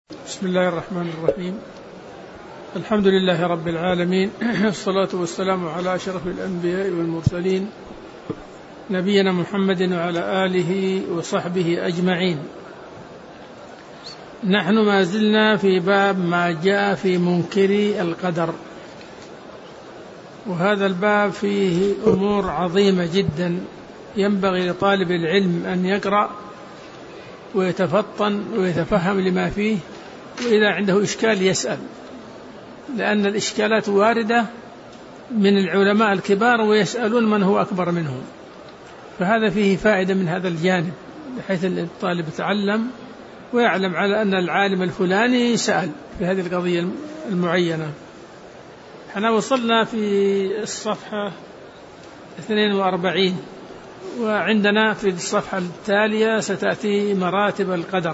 بسم الله الرحمن الرحيم. الحمد لله رب العالمين، الصلاة والسلام على أشرف الأنبياء والمرسلين نبينا محمد وعلى آله وصحبه أجمعين. نحن ما زلنا في باب ما جاء في منكري القدر، وهذا الباب فيه أمور عظيمة جدا ينبغي لطالب العلم أن يقرأ ويتفطن ويتفهم لما فيه، وإذا عنده إشكال يسأل، لأن الإشكالات واردة من العلماء الكبار ويسألون من هو أكبر منهم، فهذا فيه فائدة من هذا الجانب، بحيث الطالب يتعلم ويعلم على أن العالم الفلاني سأل في هذه القضية المعينة. احنا وصلنا في الصفحة 42، وعندنا في الصفحة التالية ستأتي مراتب القدر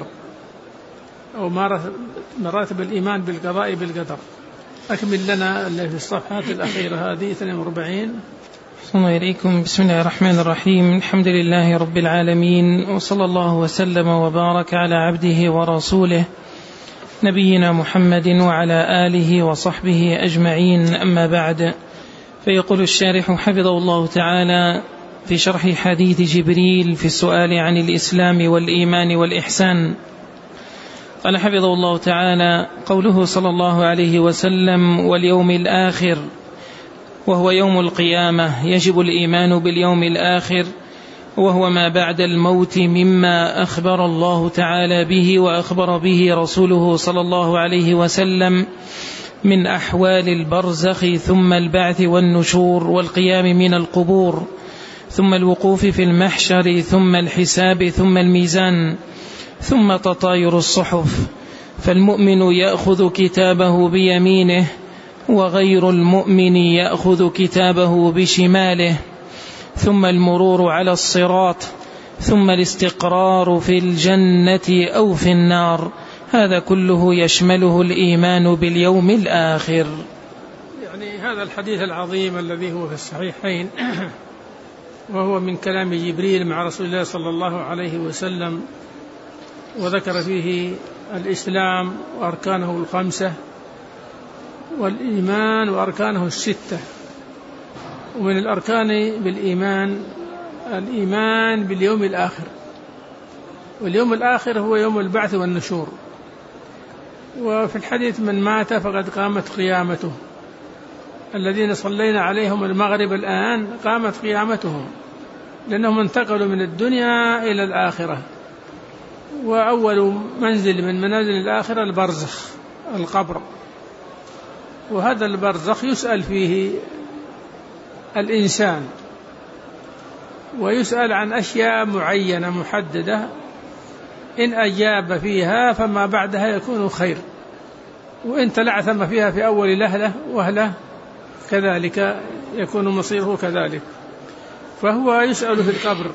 أو مراتب الإيمان بالقضاء بالقدر. أكمل لنا اللي في الصفحة الأخيرة هذه 42. السلام عليكم. بسم الله الرحمن الرحيم. الحمد لله رب العالمين، وصلى الله وسلم وبارك على عبده ورسوله نبينا محمد وعلى آله وصحبه أجمعين، أما بعد. فيقول الشارح حفظه الله تعالى في شرح حديث جبريل في السؤال عن الإسلام والإيمان والإحسان، قال حفظه الله تعالى: قوله صلى الله عليه وسلم: واليوم الآخر، وهو يوم القيامة، يجب الإيمان باليوم الآخر، وهو ما بعد الموت مما أخبر الله تعالى به وأخبر به رسوله صلى الله عليه وسلم من أحوال البرزخ، ثم البعث والنشور والقيام من القبور، ثم الوقوف في المحشر، ثم الحساب، ثم الميزان، ثم تطاير الصحف. فالمؤمن يأخذ كتابه بيمينه، وغير المؤمن يأخذ كتابه بشماله، ثم المرور على الصراط، ثم الاستقرار في الجنة أو في النار. هذا كله يشمله الإيمان باليوم الآخر. يعني هذا الحديث العظيم الذي هو في الصحيحين، وهو من كلام جبريل مع رسول الله صلى الله عليه وسلم، وذكر فيه الإسلام وأركانه الخمسة، والإيمان وأركانه الستة. ومن الأركان بالإيمان الإيمان باليوم الآخر، واليوم الآخر هو يوم البعث والنشور. وفي الحديث: من مات فقد قامت قيامته. الذين صلينا عليهم المغرب الآن قامت قيامتهم، لأنهم انتقلوا من الدنيا إلى الآخرة. وأول منزل من منازل الآخرة البرزخ، القبر، وهذا البرزخ يسأل فيه الإنسان، ويسأل عن أشياء معينة محددة، إن أجاب فيها فما بعدها يكون خير، وإن تلعثم فيها في أول وهلة كذلك يكون مصيره كذلك. فهو يسأل في القبر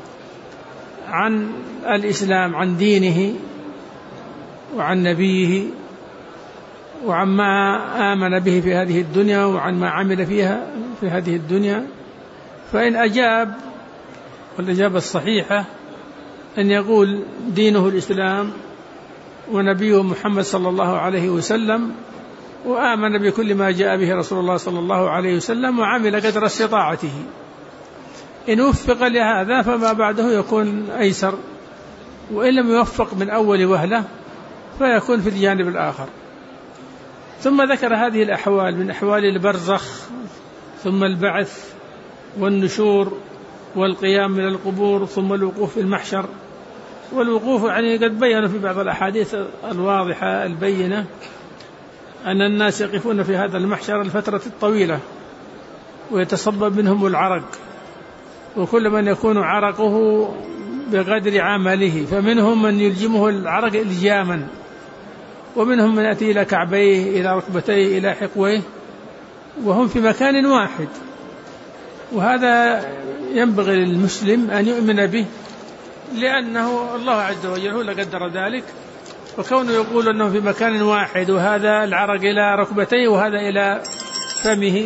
عن الإسلام، عن دينه وعن نبيه، وعن ما آمن به في هذه الدنيا، وعن ما عمل فيها في هذه الدنيا. فإن أجاب، والإجابة الصحيحة أن يقول دينه الإسلام ونبيه محمد صلى الله عليه وسلم، وآمن بكل ما جاء به رسول الله صلى الله عليه وسلم، وعمل قدر استطاعته. إن وفق لهذا فما بعده يكون أيسر، وإن لم يوفق من أول وهلة فيكون في الجانب الآخر. ثم ذكر هذه الأحوال من أحوال البرزخ، ثم البعث والنشور والقيام من القبور، ثم الوقوف في المحشر. والوقوف يعني قد بيّنوا في بعض الأحاديث الواضحة البينة أن الناس يقفون في هذا المحشر الفترة الطويلة، ويتصبب منهم العرق، وكل من يكون عرقه بقدر عمله، فمنهم من يلجمه العرق إلجاما، ومنهم من يأتي إلى كعبيه، إلى ركبتيه، إلى حقويه، وهم في مكان واحد. وهذا ينبغي للمسلم أن يؤمن به، لأنه الله عز وجل هو اللي قدر ذلك. وكونه يقول أنه في مكان واحد، وهذا العرق إلى ركبتيه وهذا إلى فمه.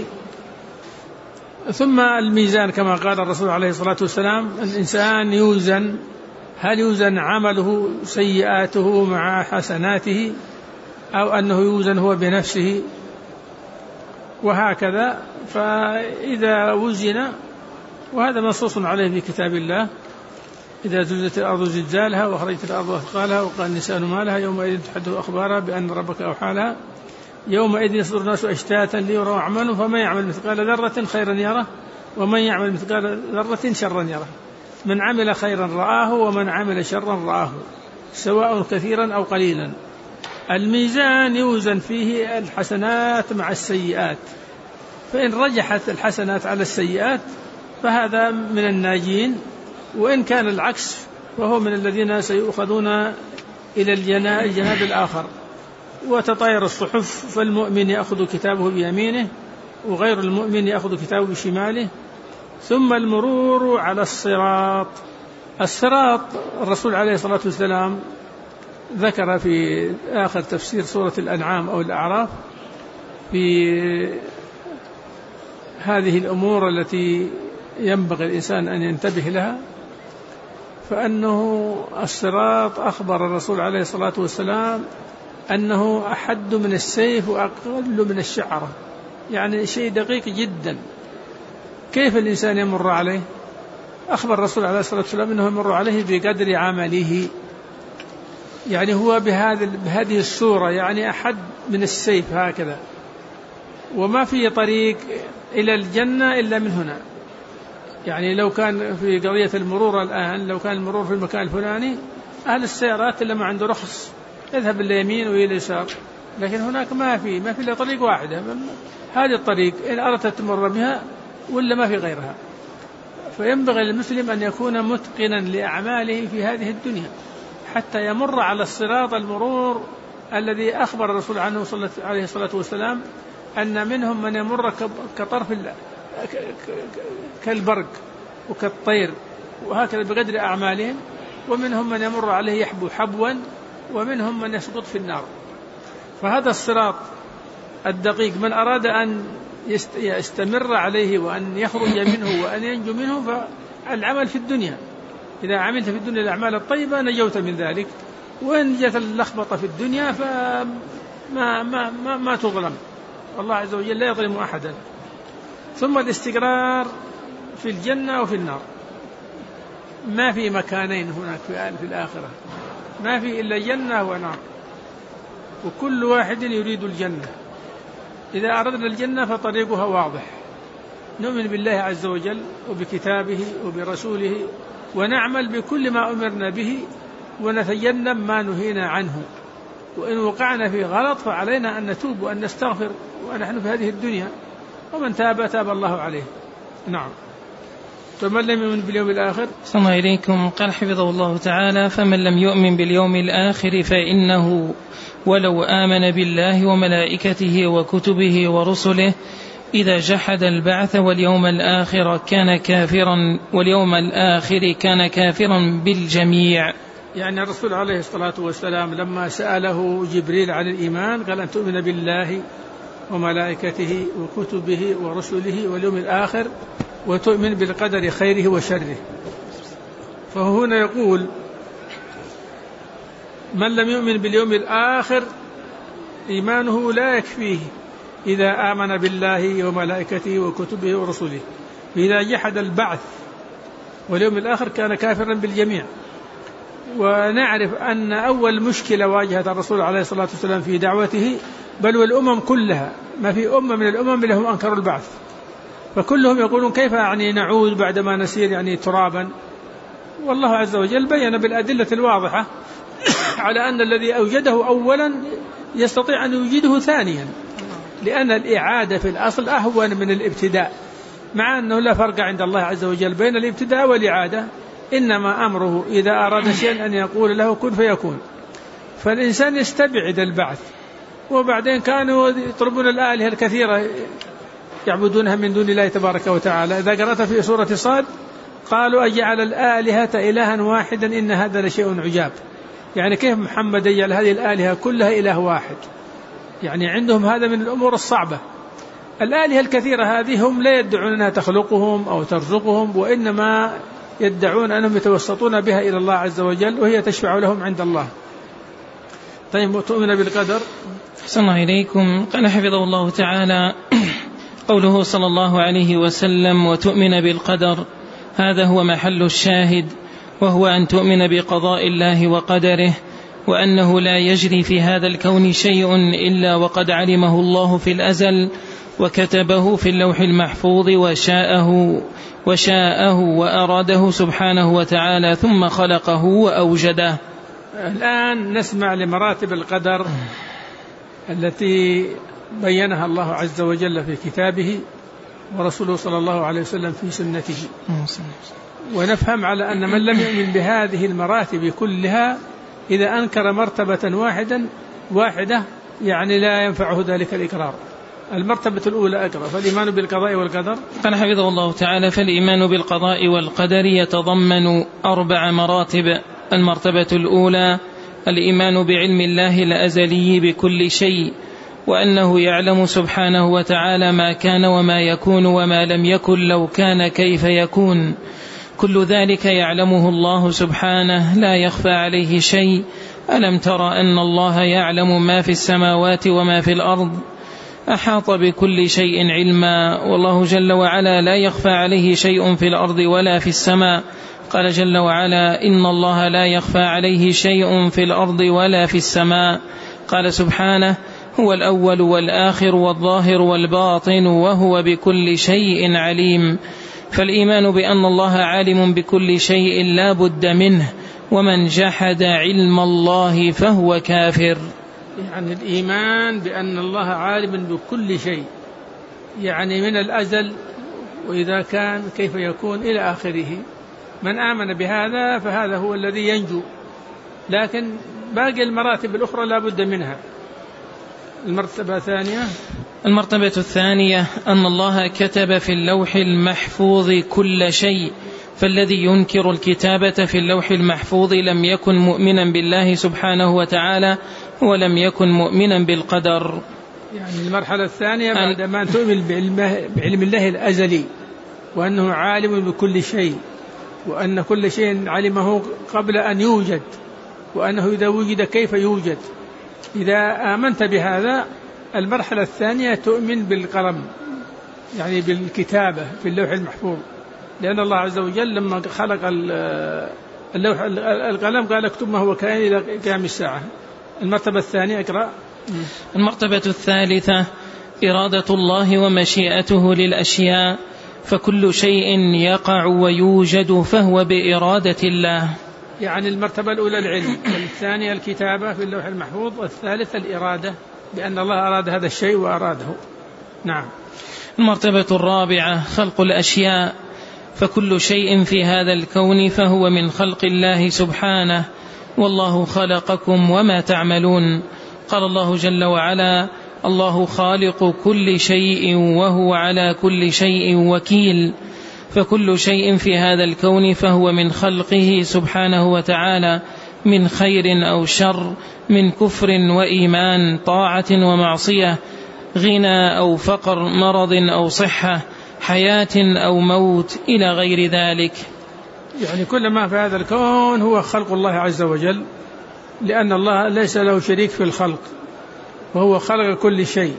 ثم الميزان، كما قال الرسول عليه الصلاة والسلام: الإنسان يوزن هل يوزن عمله سيئاته مع حسناته أو أنه يوزن هو بنفسه، وهكذا. فإذا وزن، وهذا منصوص عليه في كتاب الله: إذا زلزلت الأرض زلزالها وأخرجت الأرض أثقالها وقال النساء ما لها يومئذ تحدث أخبارها بأن ربك أوحى لها يومئذ يصدر الناس أشتاتا ليروا أعمالهم فمن يعمل مثقال ذرة خيرا يره ومن يعمل مثقال ذرة شرا يره من عمل خيرا رآه ومن عمل شرا رآه سواء كثيرا أو قليلا. الميزان يوزن فيه الحسنات مع السيئات، فإن رجحت الحسنات على السيئات فهذا من الناجين، وإن كان العكس فهو من الذين سيؤخذون إلى الجناب الآخر. وتطاير الصحف، فالمؤمن يأخذ كتابه بيمينه وغير المؤمن يأخذ كتابه بشماله. ثم المرور على الصراط. الصراط الرسول عليه الصلاة والسلام ذكر في آخر تفسير سورة الأنعام أو الأعراف في هذه الأمور التي ينبغي الإنسان أن ينتبه لها، فأنه الصراط أخبر الرسول عليه الصلاة والسلام أنه أحد من السيف وأقل من الشعرة، يعني شيء دقيق جدا. كيف الإنسان يمر عليه؟ أخبر الرسول عليه الصلاة والسلام أنه يمر عليه بقدر عمله، يعني هو بهذه الصورة، يعني أحد من السيف هكذا، وما في طريق إلى الجنة إلا من هنا. يعني لو كان في قضية المرور الآن، لو كان المرور في المكان الفلاني، أهل السيارات اللي ما عنده رخص يذهب اليمين وإلى اليسار، لكن هناك ما في إلا طريق واحدة، هذه الطريق إن أردت تمر بها ولا ما في غيرها. فينبغي للمسلم أن يكون متقنا لأعماله في هذه الدنيا حتى يمر على الصراط المرور الذي أخبر الرسول عنه عليه الصلاة والسلام أن منهم من يمر كطرف كالبرق وكالطير وهكذا بقدر أعمالهم، ومنهم من يمر عليه يحبو حبوا، ومنهم من يسقط في النار. فهذا الصراط الدقيق من أراد أن يستمر عليه وأن يخرج منه وأن ينجو منه فالعمل في الدنيا. إذا عملت في الدنيا الأعمال الطيبة نجوت من ذلك، وإن جاءت اللخبطة في الدنيا ما تظلم، الله عز وجل لا يظلم أحدا. ثم الاستقرار في الجنة وفي النار، ما في مكانين هناك في الآخرة، ما في إلا جنة ونار، وكل واحد يريد الجنة. إذا أردنا الجنة فطريقها واضح، نؤمن بالله عز وجل وبكتابه وبرسوله ونعمل بكل ما أمرنا به ونتجنب ما نهينا عنه، وإن وقعنا في غلط فعلينا أن نتوب وأن نستغفر ونحن في هذه الدنيا، ومن تاب تاب الله عليه. نعم. فمن لم يؤمن باليوم الآخر. صلى الله إليكم. قال حفظه الله تعالى: فمن لم يؤمن باليوم الآخر فإنه ولو آمن بالله وملائكته وكتبه ورسله إذا جحد البعث واليوم الآخر كان كافرا بالجميع. يعني الرسول عليه الصلاة والسلام لما سأله جبريل عن الإيمان قال أن تؤمن بالله وملائكته وكتبه ورسله واليوم الآخر وتؤمن بالقدر خيره وشره. فهو هنا يقول من لم يؤمن باليوم الآخر إيمانه لا يكفيه إذا آمن بالله وملائكته وكتبه ورسله، إذا جحد البعث واليوم الآخر كان كافرا بالجميع. ونعرف أن أول مشكلة واجهت الرسول عليه الصلاة والسلام في دعوته، بل والأمم كلها، ما في أمة من الأمم لهم أنكروا البعث، فكلهم يقولون كيف يعني نعود بعدما نسير يعني ترابا. والله عز وجل بين بالأدلة الواضحة على أن الذي أوجده أولا يستطيع أن يوجده ثانيا، لأن الإعادة في الأصل أهون من الابتداء، مع أنه لا فرق عند الله عز وجل بين الابتداء والإعادة، إنما أمره إذا أراد شيئا أن يقول له كن فيكون. فالإنسان يستبعد البعث. وبعدين كانوا يطلبون الآلهة الكثيرة يعبدونها من دون الله تبارك وتعالى. إذا قرأت في سورة صاد قالوا أجعل الآلهة إلها واحدا إن هذا لشيء عجاب. يعني كيف محمد يجعل هذه الآلهة كلها إله واحد؟ يعني عندهم هذا من الأمور الصعبة. الآلهة الكثيرة هذه هم لا يدعون أنها تخلقهم أو ترزقهم، وإنما يدعون أنهم يتوسطون بها إلى الله عز وجل وهي تشفع لهم عند الله. طيب وتؤمن بالقدر. أحسن الله إليكم. قال حفظه الله تعالى قوله صلى الله عليه وسلم وتؤمن بالقدر، هذا هو محل الشاهد، وهو أن تؤمن بقضاء الله وقدره، وأنه لا يجري في هذا الكون شيء إلا وقد علمه الله في الأزل وكتبه في اللوح المحفوظ وشاءه وأراده سبحانه وتعالى ثم خلقه وأوجده. الآن نسمع لمراتب القدر التي بينها الله عز وجل في كتابه ورسوله صلى الله عليه وسلم في سنته، ونفهم على أن من لم يؤمن بهذه المراتب كلها إذا أنكر مرتبة واحدة يعني لا ينفعه ذلك الإقرار. المرتبة الأولى أقرأ، فالإيمان بالقضاء والقدر. قال حفظه الله تعالى فالإيمان بالقضاء والقدر يتضمن 4 مراتب. المرتبة الأولى الإيمان بعلم الله الأزلي بكل شيء، وأنه يعلم سبحانه وتعالى ما كان وما يكون وما لم يكن لو كان كيف يكون، كل ذلك يعلمه الله سبحانه لا يخفى عليه شيء. ألم ترى أن الله يعلم ما في السماوات وما في الأرض، أحاط بكل شيء علما، والله جل وعلا لا يخفى عليه شيء في الأرض ولا في السماء. قال جل وعلا إن الله لا يخفى عليه شيء في الأرض ولا في السماء. قال سبحانه هو الأول والآخر والظاهر والباطن وهو بكل شيء عليم. فالإيمان بأن الله عالم بكل شيء لا بد منه، ومن جحد علم الله فهو كافر. يعني الإيمان بأن الله عالم بكل شيء، يعني من الأزل وإذا كان كيف يكون إلى آخره. من آمن بهذا فهذا هو الذي ينجو، لكن باقي المراتب الأخرى لا بد منها. المرتبة الثانية، المرتبة الثانية أن الله كتب في اللوح المحفوظ كل شيء، فالذي ينكر الكتابة في اللوح المحفوظ لم يكن مؤمنا بالله سبحانه وتعالى ولم يكن مؤمنا بالقدر. يعني المرحلة الثانية بعدما تؤمن بعلم الله الأزلي وأنه عالم بكل شيء، وأن كل شيء علمه قبل أن يوجد، وأنه إذا وجد كيف يوجد. إذا آمنت بهذا المرحلة الثانية تؤمن بالقلم، يعني بالكتابة في اللوح المحفوظ، لأن الله عز وجل لما خلق اللوح القلم قال اكتب ما هو كائن إلى قيام الساعة. المرتبة الثانية اقرأ. المرتبة الثالثة إرادة الله ومشيئته للأشياء، فكل شيء يقع ويوجد فهو بإرادة الله. يعني المرتبة الأولى العلم، والثانية الكتابة في اللوح المحفوظ، والثالثة الإرادة بأن الله أراد هذا الشيء وأراده. نعم. المرتبة الرابعة خلق الأشياء، فكل شيء في هذا الكون فهو من خلق الله سبحانه، والله خلقكم وما تعملون. قال الله جل وعلا الله خالق كل شيء وهو على كل شيء وكيل. فكل شيء في هذا الكون فهو من خلقه سبحانه وتعالى، من خير أو شر، من كفر وإيمان، طاعة ومعصية، غنى أو فقر، مرض أو صحة، حياة أو موت، إلى غير ذلك. يعني كل ما في هذا الكون هو خلق الله عز وجل، لأن الله ليس له شريك في الخلق، وهو خلق كل شيء.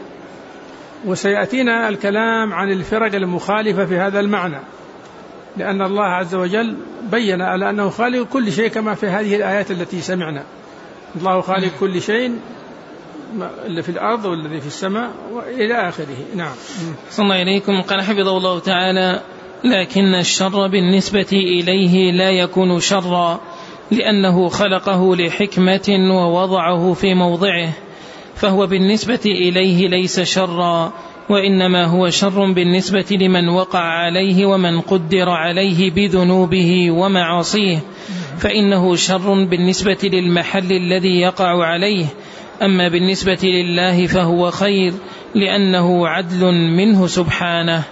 وسيأتينا الكلام عن الفرق المخالفة في هذا المعنى، لأن الله عز وجل بين على أنه خالق كل شيء كما في هذه الآيات التي سمعنا. الله خالق كل شيء، اللي في الأرض والذي في السماء وإلى آخره. نعم. صلى الله إليكم. قال حفظه الله تعالى لكن الشر بالنسبة إليه لا يكون شرا، لأنه خلقه لحكمة ووضعه في موضعه، فهو بالنسبة إليه ليس شرا، وإنما هو شر بالنسبة لمن وقع عليه ومن قدر عليه بذنوبه ومعاصيه، فإنه شر بالنسبة للمحل الذي يقع عليه. أما بالنسبة لله فهو خير، لأنه عدل منه سبحانه.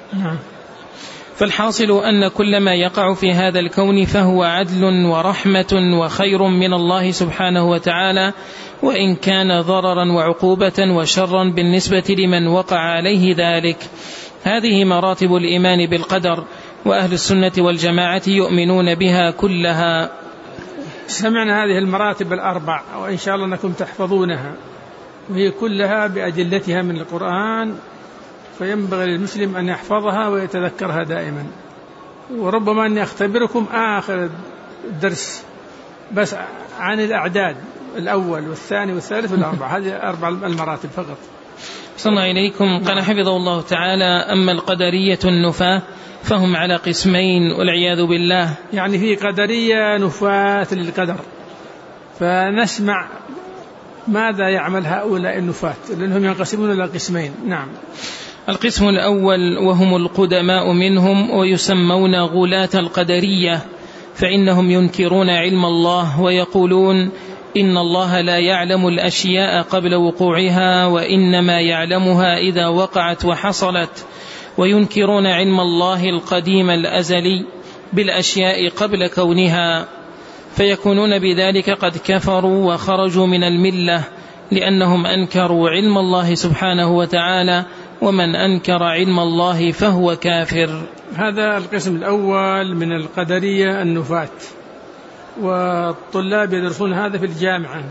فالحاصل أن كل ما يقع في هذا الكون فهو عدل ورحمة وخير من الله سبحانه وتعالى، وإن كان ضررا وعقوبة وشرا بالنسبة لمن وقع عليه ذلك. هذه مراتب الإيمان بالقدر، وأهل السنة والجماعة يؤمنون بها كلها. سمعنا هذه المراتب الأربع وإن شاء الله أنكم تحفظونها، وهي كلها بأدلتها من القرآن، فينبغي للمسلم أن يحفظها ويتذكرها دائما. وربما أني أختبركم آخر الدرس بس عن الأعداد، الأول والثاني والثالث والأربع، هذه 4 المراتب فقط. صلى إليكم. قال حفظه الله تعالى: أما القدرية النفاة فهم على قسمين والعياذ بالله. يعني في قدرية نفاة للقدر، فنسمع ماذا يعمل هؤلاء النفاة، لأنهم ينقسمون إلى قسمين. نعم. القسم الأول وهم القدماء منهم ويسمون غلاة القدرية، فإنهم ينكرون علم الله ويقولون إن الله لا يعلم الأشياء قبل وقوعها وإنما يعلمها إذا وقعت وحصلت، وينكرون علم الله القديم الأزلي بالأشياء قبل كونها، فيكونون بذلك قد كفروا وخرجوا من الملة، لأنهم أنكروا علم الله سبحانه وتعالى، ومن أنكر علم الله فهو كافر. هذا القسم الأول من القدرية النفاة، والطلاب يدرسون هذا في الجامعة،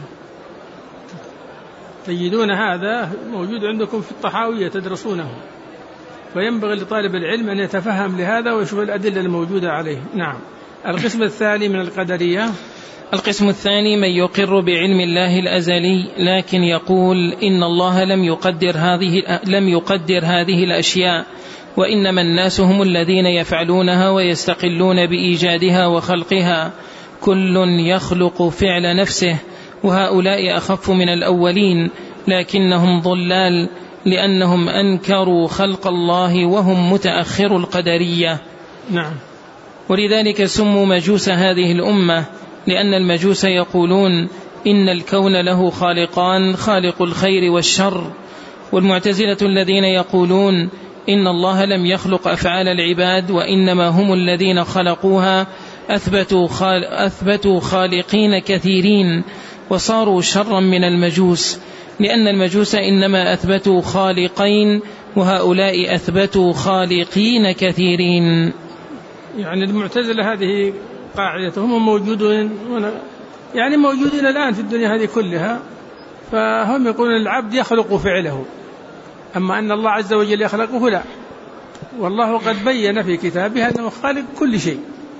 تجدون هذا موجود عندكم في الطحاوية تدرسونه، فينبغي لطالب العلم أن يتفهم لهذا ويشوف الأدلة الموجودة عليه. نعم. القسم الثاني من القدرية، القسم الثاني من يقر بعلم الله الأزلي لكن يقول إن الله لم يقدر هذه الأشياء، وإنما الناس هم الذين يفعلونها ويستقلون بإيجادها وخلقها، كل يخلق فعل نفسه، وهؤلاء أخف من الأولين لكنهم ضلال، لأنهم أنكروا خلق الله وهم متأخر القدرية. نعم. ولذلك سموا مجوس هذه الأمة، لأن المجوس يقولون إن الكون له خالقان، خالق الخير والشر. والمعتزلة الذين يقولون إن الله لم يخلق أفعال العباد وإنما هم الذين خلقوها، أثبتوا خالقين كثيرين وصاروا شرا من المجوس، لأن المجوس إنما أثبتوا خالقين وهؤلاء أثبتوا خالقين كثيرين. يعني المعتزلة هذه قاعدتهم موجودين، يعني موجودين الآن في الدنيا هذه كلها، فهم يقولون العبد يخلق فعله، أما أن الله عز وجل يخلقه لا. والله قد بين في كتابه أنه خالق كل شيء،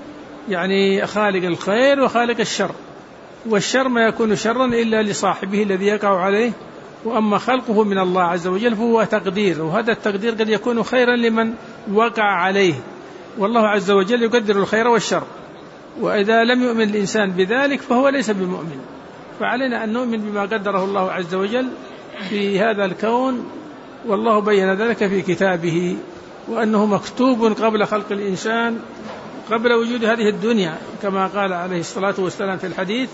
يعني خالق الخير وخالق الشر، والشر ما يكون شرا إلا لصاحبه الذي يقع عليه، وأما خلقه من الله عز وجل فهو تقدير، وهذا التقدير قد يكون خيرا لمن وقع عليه، والله عز وجل يقدر الخير والشر، وإذا لم يؤمن الإنسان بذلك فهو ليس بمؤمن. فعلينا أن نؤمن بما قدره الله عز وجل في هذا الكون، والله بين ذلك في كتابه، وأنه مكتوب قبل خلق الإنسان، قبل وجود هذه الدنيا، كما قال عليه الصلاة والسلام في الحديث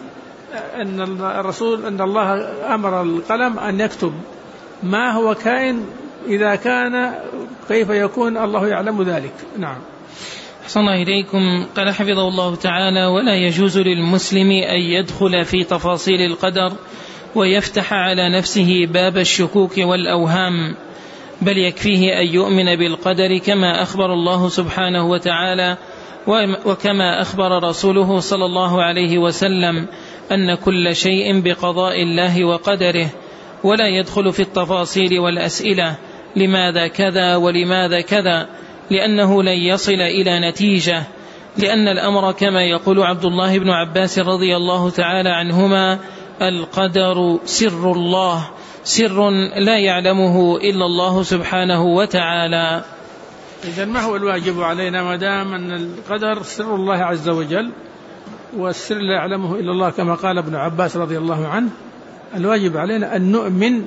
أن الرسول أن الله أمر القلم أن يكتب ما هو كائن إذا كان كيف يكون، الله يعلم ذلك. نعم. أحسن الله إليكم. قال حفظه الله تعالى: ولا يجوز للمسلم أن يدخل في تفاصيل القدر ويفتح على نفسه باب الشكوك والأوهام، بل يكفيه أن يؤمن بالقدر كما أخبر الله سبحانه وتعالى وكما أخبر رسوله صلى الله عليه وسلم أن كل شيء بقضاء الله وقدره، ولا يدخل في التفاصيل والأسئلة لماذا كذا ولماذا كذا، لأنه لن يصل إلى نتيجة، لأن الأمر كما يقول عبد الله بن عباس رضي الله تعالى عنهما: القدر سر الله، سر لا يعلمه إلا الله سبحانه وتعالى. إذن ما هو الواجب علينا ما دام أن القدر سر الله عز وجل، والسر لا يعلمه إلا الله كما قال ابن عباس رضي الله عنه؟ الواجب علينا أن نؤمن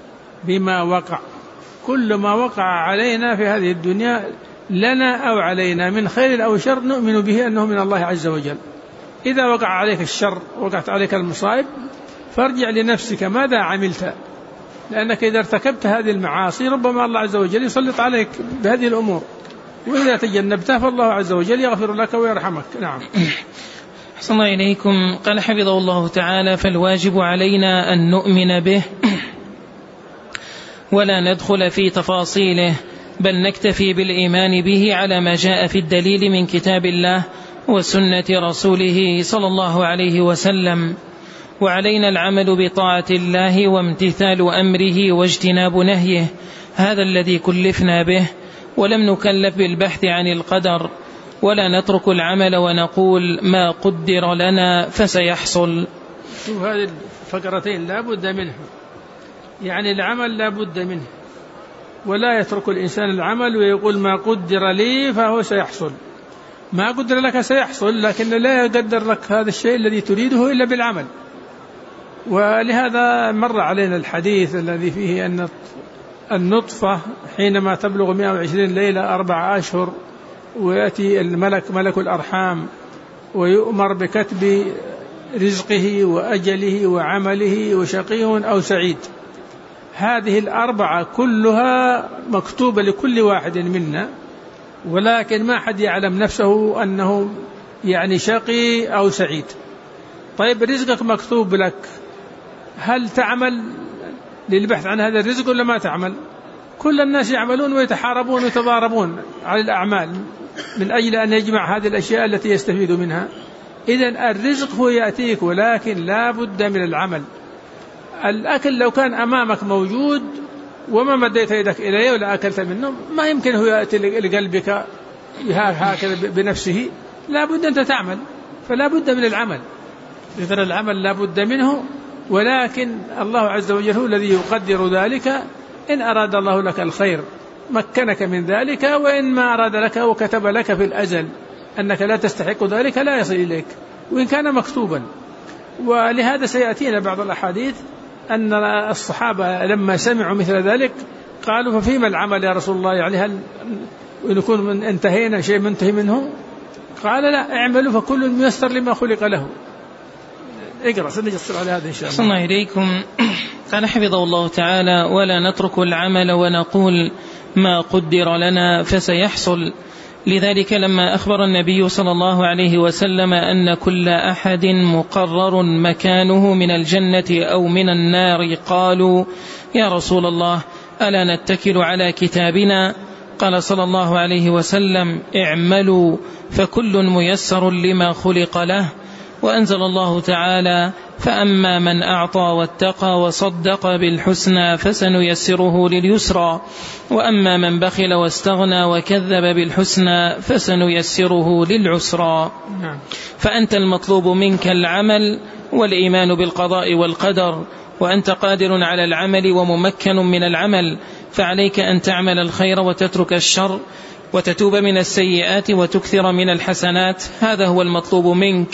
بما وقع، كل ما وقع علينا في هذه الدنيا لنا أو علينا من خير أو شر نؤمن به أنه من الله عز وجل. إذا وقع عليك الشر، وقعت عليك المصائب، فارجع لنفسك ماذا عملت، لأنك إذا ارتكبت هذه المعاصي ربما الله عز وجل يسلط عليك بهذه الأمور، وإذا تجنبتها فالله عز وجل يغفر لك ويرحمك. نعم. أحسن الله إليكم. قال حفظه الله تعالى: فالواجب علينا أن نؤمن به ولا ندخل في تفاصيله، بل نكتفي بالإيمان به على ما جاء في الدليل من كتاب الله وسنة رسوله صلى الله عليه وسلم. وعلينا العمل بطاعة الله وامتثال أمره واجتناب نهيه، هذا الذي كلفنا به، ولم نكلف بالبحث عن القدر، ولا نترك العمل ونقول ما قدر لنا فسيحصل. هذه الفقرتين لا بد منها، يعني العمل لا بد منه، ولا يترك الإنسان العمل ويقول ما قدر لي فهو سيحصل. ما قدر لك سيحصل، لكن لا يقدر لك هذا الشيء الذي تريده إلا بالعمل. ولهذا مر علينا الحديث الذي فيه أن النطفة حينما تبلغ 120 ليلة 4 أشهر ويأتي الملك ملك الأرحام ويؤمر بكتب رزقه وأجله وعمله وشقي أو سعيد. هذه 4 كلها مكتوبة لكل واحد منا، ولكن ما حد يعلم نفسه أنه يعني شقي أو سعيد. طيب رزقك مكتوب لك، هل تعمل للبحث عن هذا الرزق ولا ما تعمل؟ كل الناس يعملون ويتحاربون ويتضاربون على الأعمال من أجل أن يجمع هذه الأشياء التي يستفيد منها. إذن الرزق هو يأتيك، ولكن لا بد من العمل. الأكل لو كان أمامك موجود وما مديت يدك إليه ولا أكلت منه، ما يمكن هو يأتي لقلبك هكذا بنفسه، لا بد أنت تعمل، فلا بد من العمل. إذن العمل لا بد منه، ولكن الله عز وجل هو الذي يقدر ذلك. إن أراد الله لك الخير مكنك من ذلك، وإن ما أراد لك وكتب لك في الأزل أنك لا تستحق ذلك لا يصل إليك وإن كان مكتوبا. ولهذا سيأتينا بعض الأحاديث أن الصحابة لما سمعوا مثل ذلك قالوا ففيما العمل يا رسول الله؟ يعني هل نكون انتهينا شيء منتهي منه؟ قال لا، اعملوا فكل ميسر لما خلق له. اقرأ سنجسر على هذا إن شاء الله. صلى الله عليكم. قال حفظه الله تعالى: ولا نترك العمل ونقول ما قدر لنا فسيحصل. لذلك لما أخبر النبي صلى الله عليه وسلم أن كل أحد مقرر مكانه من الجنة أو من النار، قالوا يا رسول الله ألا نتكل على كتابنا؟ قال صلى الله عليه وسلم: اعملوا فكل ميسر لما خلق له. وأنزل الله تعالى: فأما من أعطى واتقى وصدق بالحسنى فسنيسره لليسرى، وأما من بخل واستغنى وكذب بالحسنى فسنيسره للعسرى. فأنت المطلوب منك العمل والإيمان بالقضاء والقدر، وأنت قادر على العمل وممكن من العمل، فعليك أن تعمل الخير وتترك الشر وتتوب من السيئات وتكثر من الحسنات، هذا هو المطلوب منك.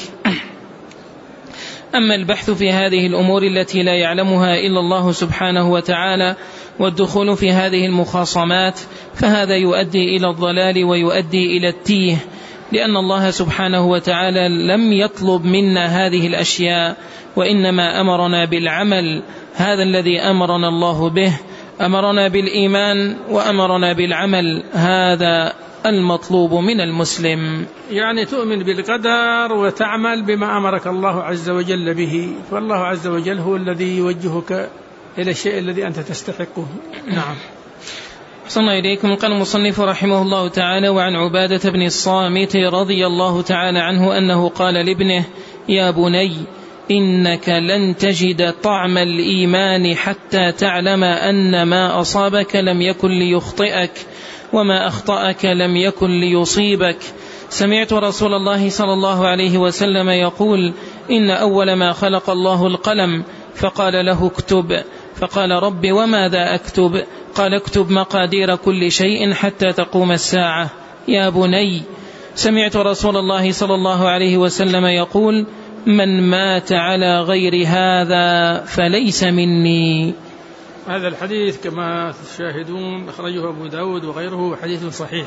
أما البحث في هذه الأمور التي لا يعلمها إلا الله سبحانه وتعالى والدخول في هذه المخاصمات فهذا يؤدي إلى الضلال ويؤدي إلى التيه، لأن الله سبحانه وتعالى لم يطلب منا هذه الأشياء، وإنما أمرنا بالعمل. هذا الذي أمرنا الله به، أمرنا بالإيمان وأمرنا بالعمل، هذا المطلوب من المسلم. يعني تؤمن بالقدر وتعمل بما أمرك الله عز وجل به، فالله عز وجل هو الذي يوجهك إلى الشيء الذي أنت تستحقه. نعم. صلى إليكم. قال المصنف رحمه الله تعالى: وعن عبادة بن الصامت رضي الله تعالى عنه أنه قال لابنه: يا بني إنك لن تجد طعم الإيمان حتى تعلم أن ما أصابك لم يكن ليخطئك وما أخطأك لم يكن ليصيبك. سمعت رسول الله صلى الله عليه وسلم يقول: إن أول ما خلق الله القلم، فقال له اكتب، فقال: رب وماذا أكتب؟ قال: اكتب مقادير كل شيء حتى تقوم الساعة. يا بني سمعت رسول الله صلى الله عليه وسلم يقول: من مات على غير هذا فليس مني. هذا الحديث كما تشاهدون أخرجه أبو داود وغيره، حديث صحيح.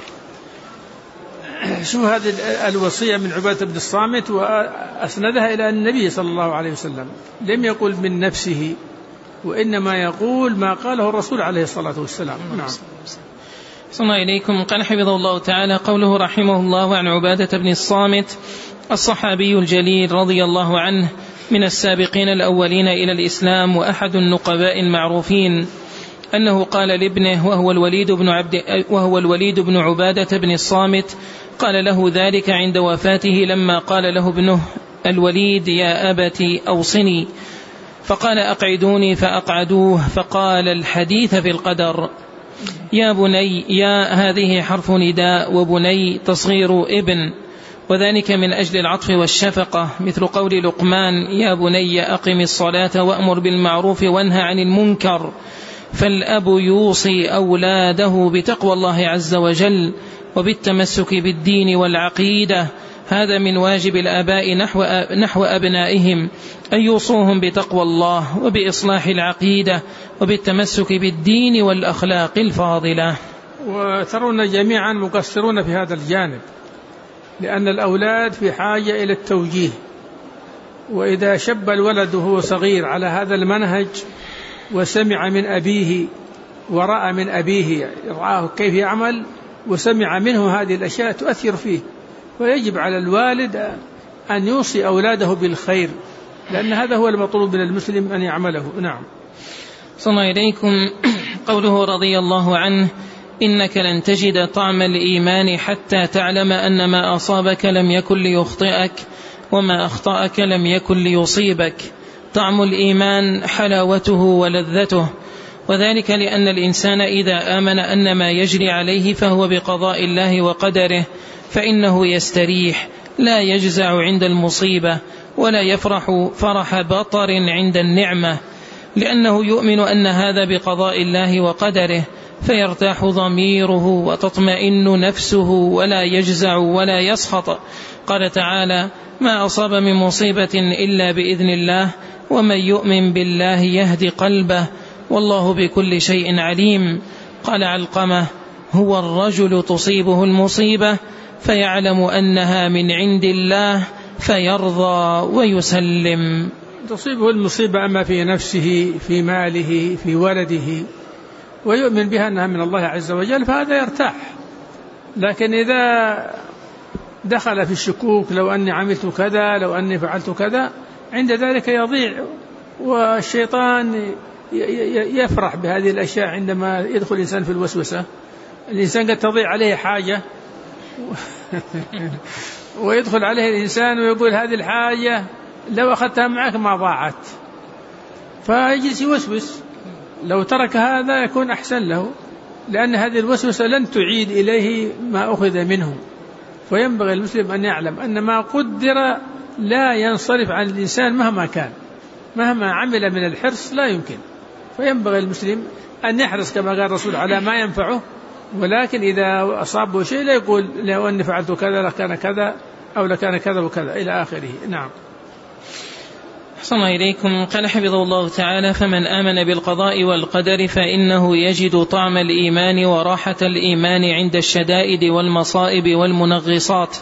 شو هذه الوصية من عبادة بن الصامت وأسندها إلى النبي صلى الله عليه وسلم، لم يقول من نفسه، وإنما يقول ما قاله الرسول عليه الصلاة والسلام. نعم. صلى الله إليكم. قال حفظه الله تعالى: قوله رحمه الله عن عبادة بن الصامت الصحابي الجليل رضي الله عنه من السابقين الأولين إلى الإسلام وأحد النقباء المعروفين، أنه قال لابنه وهو الوليد بن عبادة بن الصامت، قال له ذلك عند وفاته لما قال له ابنه الوليد: يا أبت أوصني، فقال: أقعدوني، فأقعدوه، فقال الحديث في القدر. يا بني، يا هذه حرف نداء، وبني تصغير ابن، وذلك من أجل العطف والشفقة، مثل قول لقمان: يا بني أقم الصلاة وأمر بالمعروف وانهى عن المنكر. فالأب يوصي أولاده بتقوى الله عز وجل وبالتمسك بالدين والعقيدة. هذا من واجب الآباء نحو أبنائهم، أن يوصوهم بتقوى الله وبإصلاح العقيدة وبالتمسك بالدين والأخلاق الفاضلة. وترون جميعا مقصرون في هذا الجانب، لأن الأولاد في حاجة إلى التوجيه، وإذا شب الولد وهو صغير على هذا المنهج وسمع من أبيه ورأى من أبيه، رآه كيف يعمل وسمع منه هذه الأشياء تؤثر فيه، ويجب على الوالد أن يوصي أولاده بالخير، لأن هذا هو المطلوب من المسلم أن يعمله. نعم. صلى الله إليكم. قوله رضي الله عنه: إنك لن تجد طعم الإيمان حتى تعلم أن ما أصابك لم يكن ليخطئك وما أخطأك لم يكن ليصيبك. طعم الإيمان حلاوته ولذته، وذلك لأن الإنسان إذا آمن أن ما يجري عليه فهو بقضاء الله وقدره فإنه يستريح، لا يجزع عند المصيبة ولا يفرح فرح بطر عند النعمة، لأنه يؤمن أن هذا بقضاء الله وقدره، فيرتاح ضميره وتطمئن نفسه ولا يجزع ولا يسخط. قال تعالى: ما أصاب من مصيبة إلا بإذن الله، ومن يؤمن بالله يهدي قلبه، والله بكل شيء عليم. قال علقمة: هو الرجل تصيبه المصيبة فيعلم أنها من عند الله فيرضى ويسلم. تصيبه المصيبة أما في نفسه، في ماله، في ولده، ويؤمن بها أنها من الله عز وجل، فهذا يرتاح. لكن إذا دخل في الشكوك، لو أني عملت كذا، لو أني فعلت كذا، عند ذلك يضيع، والشيطان يفرح بهذه الأشياء. عندما يدخل الإنسان في الوسوسة، الإنسان قد تضيع عليه حاجة ويدخل عليه الإنسان ويقول هذه الحاجة لو أخذتها معك ما ضاعت، فيجلس يوسوس. لو ترك هذا يكون أحسن له، لأن هذه الوسوسة لن تعيد إليه ما أخذ منه. وينبغي المسلم أن يعلم أن ما قدر لا ينصرف عن الإنسان مهما كان، مهما عمل من الحرص لا يمكن. فينبغي المسلم أن يحرص كما قال الرسول على ما ينفعه، ولكن إذا أصابه شيء لا يقول لو أني فعلت كذا لكان كذا أو لكان كذا وكذا إلى آخره. نعم. أحسن الله إليكم. قال حفظه الله تعالى: فمن آمن بالقضاء والقدر فإنه يجد طعم الإيمان وراحة الإيمان عند الشدائد والمصائب والمنغصات،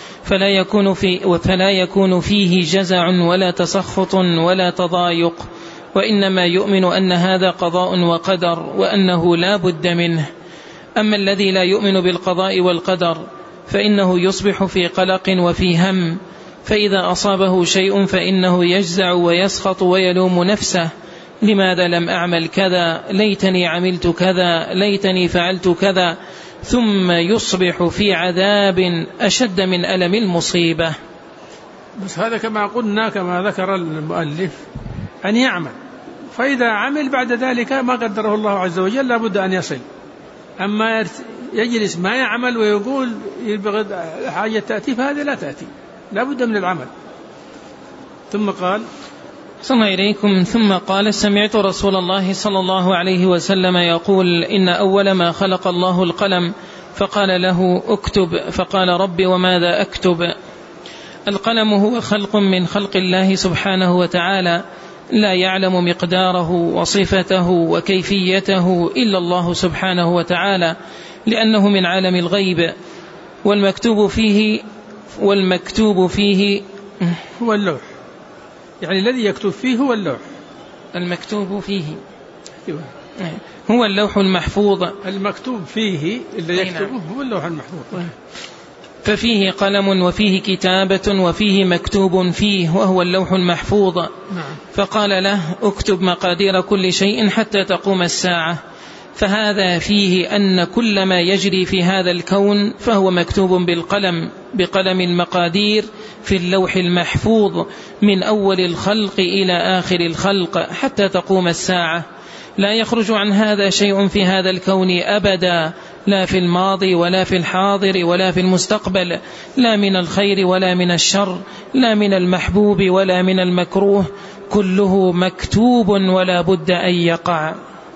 فلا يكون فيه جزع ولا تسخط ولا تضايق، وإنما يؤمن أن هذا قضاء وقدر وأنه لا بد منه. أما الذي لا يؤمن بالقضاء والقدر فإنه يصبح في قلق وفي هم، فإذا أصابه شيء فإنه يجزع ويسخط ويلوم نفسه: لماذا لم أعمل كذا، ليتني عملت كذا، ليتني فعلت كذا، ثم يصبح في عذاب أشد من ألم المصيبة. بس هذا كما قلنا، كما ذكر المؤلف، أن يعمل، فإذا عمل بعد ذلك ما قدره الله عز وجل لابد أن يصل. أما يجلس ما يعمل ويقول يبغض حاجة تأتي، فهذه لا تأتي، لابد من العمل. ثم قال: صلى الله إليكم. ثم قال: سمعت رسول الله صلى الله عليه وسلم يقول: إن أول ما خلق الله القلم، فقال له: اكتب، فقال: رب وماذا أكتب؟ القلم هو خلق من خلق الله سبحانه وتعالى، لا يعلم مقداره وصفته وكيفيته إلا الله سبحانه وتعالى، لأنه من عالم الغيب. والمكتوب فيه هو اللوح، يعني الذي يكتب فيه هو اللوح. المكتوب فيه هو اللوح المحفوظ. المكتوب فيه اللي يكتبه هو اللوح المحفوظ. ففيه قلم وفيه كتابة وفيه مكتوب فيه، وهو اللوح المحفوظ. فقال له: اكتب مقادير كل شيء حتى تقوم الساعة. فهذا فيه أن كل ما يجري في هذا الكون فهو مكتوب بقلم المقادير في اللوح المحفوظ من أول الخلق إلى آخر الخلق حتى تقوم الساعة. لا يخرج عن هذا شيء في هذا الكون أبدا، لا في الماضي ولا في الحاضر ولا في المستقبل، لا من الخير ولا من الشر، لا من المحبوب ولا من المكروه، كله مكتوب ولا بد أن يقع.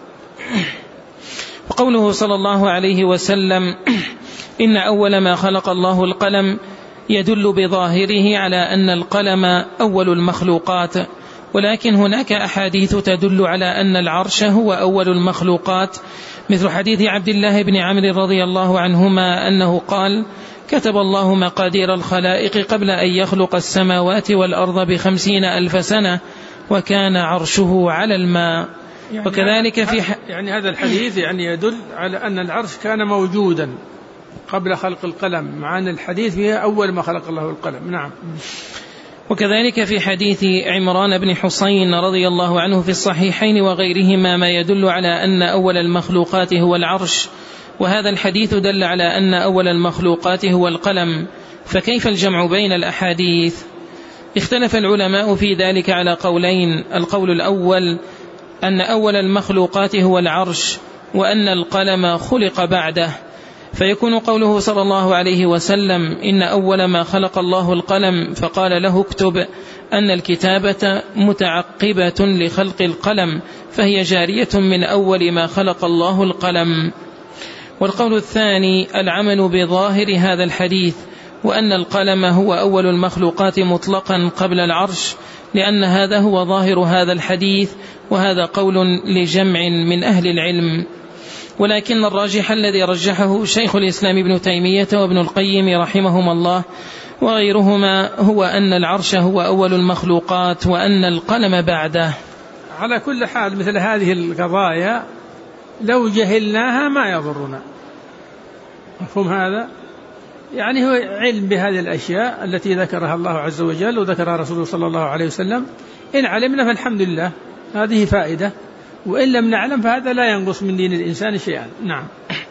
وقوله صلى الله عليه وسلم إن أول ما خلق الله القلم يدل بظاهره على أن القلم أول المخلوقات، ولكن هناك أحاديث تدل على أن العرش هو أول المخلوقات، مثل حديث عبد الله بن عمرو رضي الله عنهما أنه قال كتب الله مقادير الخلائق قبل أن يخلق السماوات والأرض ب50,000 سنة وكان عرشه على الماء. يعني وكذلك يعني هذا الحديث يعني يدل على أن العرش كان موجودا قبل خلق القلم، مع أن الحديث فيها أول ما خلق الله القلم. نعم. وكذلك في حديث عمران بن حسين رضي الله عنه في الصحيحين وغيرهما ما يدل على أن أول المخلوقات هو العرش، وهذا الحديث دل على أن أول المخلوقات هو القلم، فكيف الجمع بين الأحاديث؟ اختلف العلماء في ذلك على قولين. القول الأول أن أول المخلوقات هو العرش وأن القلم خلق بعده، فيكون قوله صلى الله عليه وسلم إن أول ما خلق الله القلم فقال له اكتب أن الكتابة متعقبة لخلق القلم، فهي جارية من أول ما خلق الله القلم. والقول الثاني العمل بظاهر هذا الحديث، وأن القلم هو أول المخلوقات مطلقا قبل العرش، لأن هذا هو ظاهر هذا الحديث، وهذا قول لجمع من أهل العلم. ولكن الراجح الذي رجحه شيخ الإسلام ابن تيمية وابن القيم رحمهما الله وغيرهما هو أن العرش هو أول المخلوقات وأن القلم بعده. على كل حال مثل هذه القضايا لو جهلناها ما يضرنا، مفهوم هذا؟ يعني هو علم بهذه الأشياء التي ذكرها الله عز وجل وذكرها رسوله صلى الله عليه وسلم، إن علمنا فالحمد لله، هذه فائدة، وإن لم نعلم فهذا لا ينقص من دين الإنسان شيئا. نعم.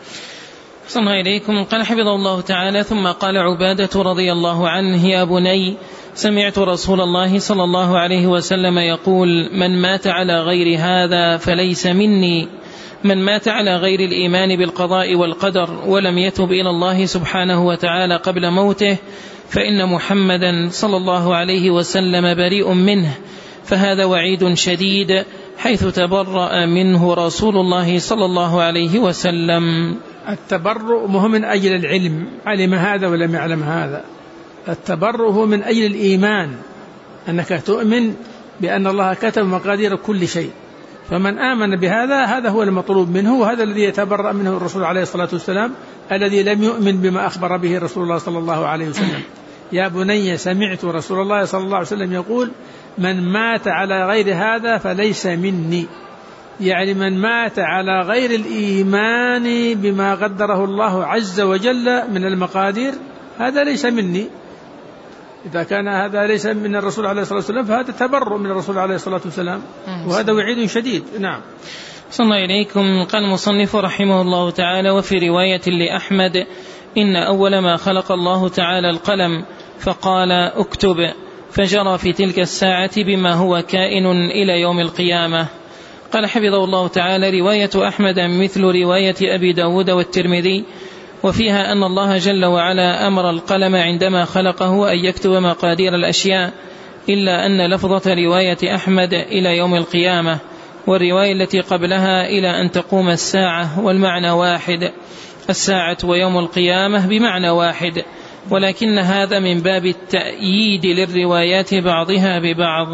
صلى إليكم. قال حفظه الله تعالى ثم قال عبادة رضي الله عنه يا بني سمعت رسول الله صلى الله عليه وسلم يقول من مات على غير هذا فليس مني، من مات على غير الإيمان بالقضاء والقدر ولم يتب إلى الله سبحانه وتعالى قبل موته فإن محمدا صلى الله عليه وسلم بريء منه، فهذا وعيد شديد حيث تبرأ منه رسول الله صلى الله عليه وسلم. التبرؤ مهم من أجل العلم، علم هذا ولم يعلم هذا. التبرؤ هو من أجل الإيمان، أنك تؤمن بأن الله كتب مقادير كل شيء، فمن آمن بهذا هذا هو المطلوب منه، وهذا الذي يتبرأ منه الرسول عليه الصلاة والسلام الذي لم يؤمن بما أخبر به رسول الله صلى الله عليه وسلم. يا بني سمعت رسول الله صلى الله عليه وسلم يقول من مات على غير هذا فليس مني، يعني من مات على غير الإيمان بما قدره الله عز وجل من المقادير هذا ليس مني. إذا كان هذا ليس من الرسول عليه الصلاة والسلام فهذا تبرؤ من الرسول عليه الصلاة والسلام، وهذا وعيد شديد. نعم. صلى إليكم. قال المصنف رحمه الله تعالى وفي رواية لأحمد إن أول ما خلق الله تعالى القلم فقال اكتب، فجرى في تلك الساعة بما هو كائن إلى يوم القيامة. قال حفظه الله تعالى رواية أحمد مثل رواية أبي داود والترمذي، وفيها أن الله جل وعلا أمر القلم عندما خلقه أن يكتب مقادير الأشياء، إلا أن لفظة رواية أحمد إلى يوم القيامة، والرواية التي قبلها إلى أن تقوم الساعة، والمعنى واحد، الساعة ويوم القيامة بمعنى واحد، ولكن هذا من باب التأييد للروايات بعضها ببعض.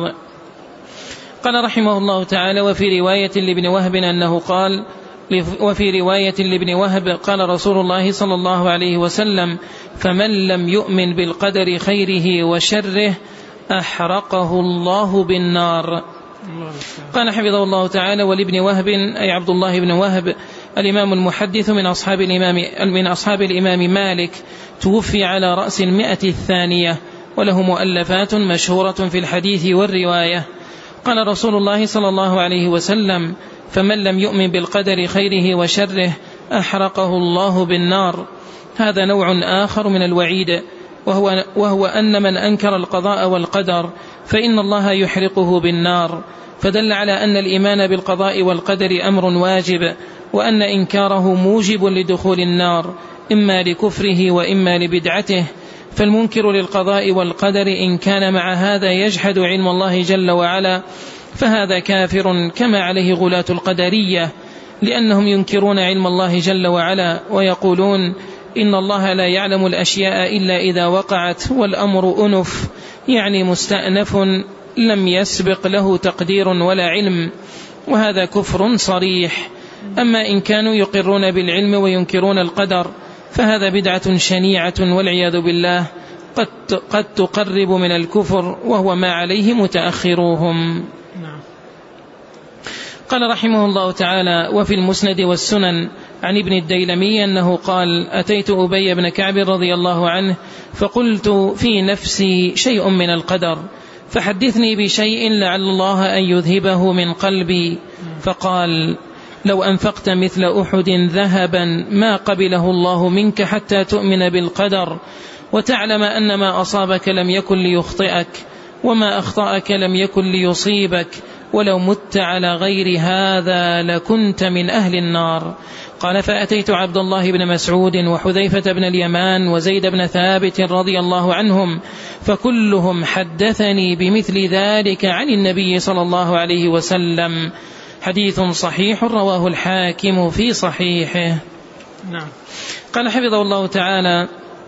قال رحمه الله تعالى وفي رواية لابن وهب أنه قال وفي رواية لابن وهب قال رسول الله صلى الله عليه وسلم فمن لم يؤمن بالقدر خيره وشره أحرقه الله بالنار. قال حفظه الله تعالى ولابن وهب أي عبد الله بن وهب الإمام المحدث من أصحاب الإمام مالك، توفي على رأس 100 وله مؤلفات مشهورة في الحديث والرواية. قال رسول الله صلى الله عليه وسلم فمن لم يؤمن بالقدر خيره وشره أحرقه الله بالنار. هذا نوع آخر من الوعيد، وهو أن من أنكر القضاء والقدر فإن الله يحرقه بالنار، فدل على أن الإيمان بالقضاء والقدر أمر واجب، وأن إنكاره موجب لدخول النار إما لكفره وإما لبدعته. فالمنكر للقضاء والقدر إن كان مع هذا يجحد علم الله جل وعلا فهذا كافر، كما عليه غلاة القدرية، لأنهم ينكرون علم الله جل وعلا ويقولون إن الله لا يعلم الأشياء إلا إذا وقعت، والأمر أنف، يعني مستأنف لم يسبق له تقدير ولا علم، وهذا كفر صريح. أما إن كانوا يقرون بالعلم وينكرون القدر فهذا بدعة شنيعة والعياذ بالله، قد تقرب من الكفر، وهو ما عليه متأخروهم. قال رحمه الله تعالى: وفي المسند والسنن عن ابن الديلمي أنه قال: أتيت أبي بن كعب رضي الله عنه فقلت في نفسي شيء من القدر، فحدثني بشيء لعل الله أن يذهبه من قلبي. فقال: لو أنفقت مثل أحد ذهبا ما قبله الله منك حتى تؤمن بالقدر، وتعلم أن ما أصابك لم يكن ليخطئك، وما أخطأك لم يكن ليصيبك، ولو مت على غير هذا لكنت من أهل النار. قال: فأتيت عبد الله بن مسعود وحذيفة بن اليمان وزيد بن ثابت رضي الله عنهم، فكلهم حدثني بمثل ذلك عن النبي صلى الله عليه وسلم. حديث صحيح رواه الحاكم في صحيحه. نعم. قال حفظه الله تعالى: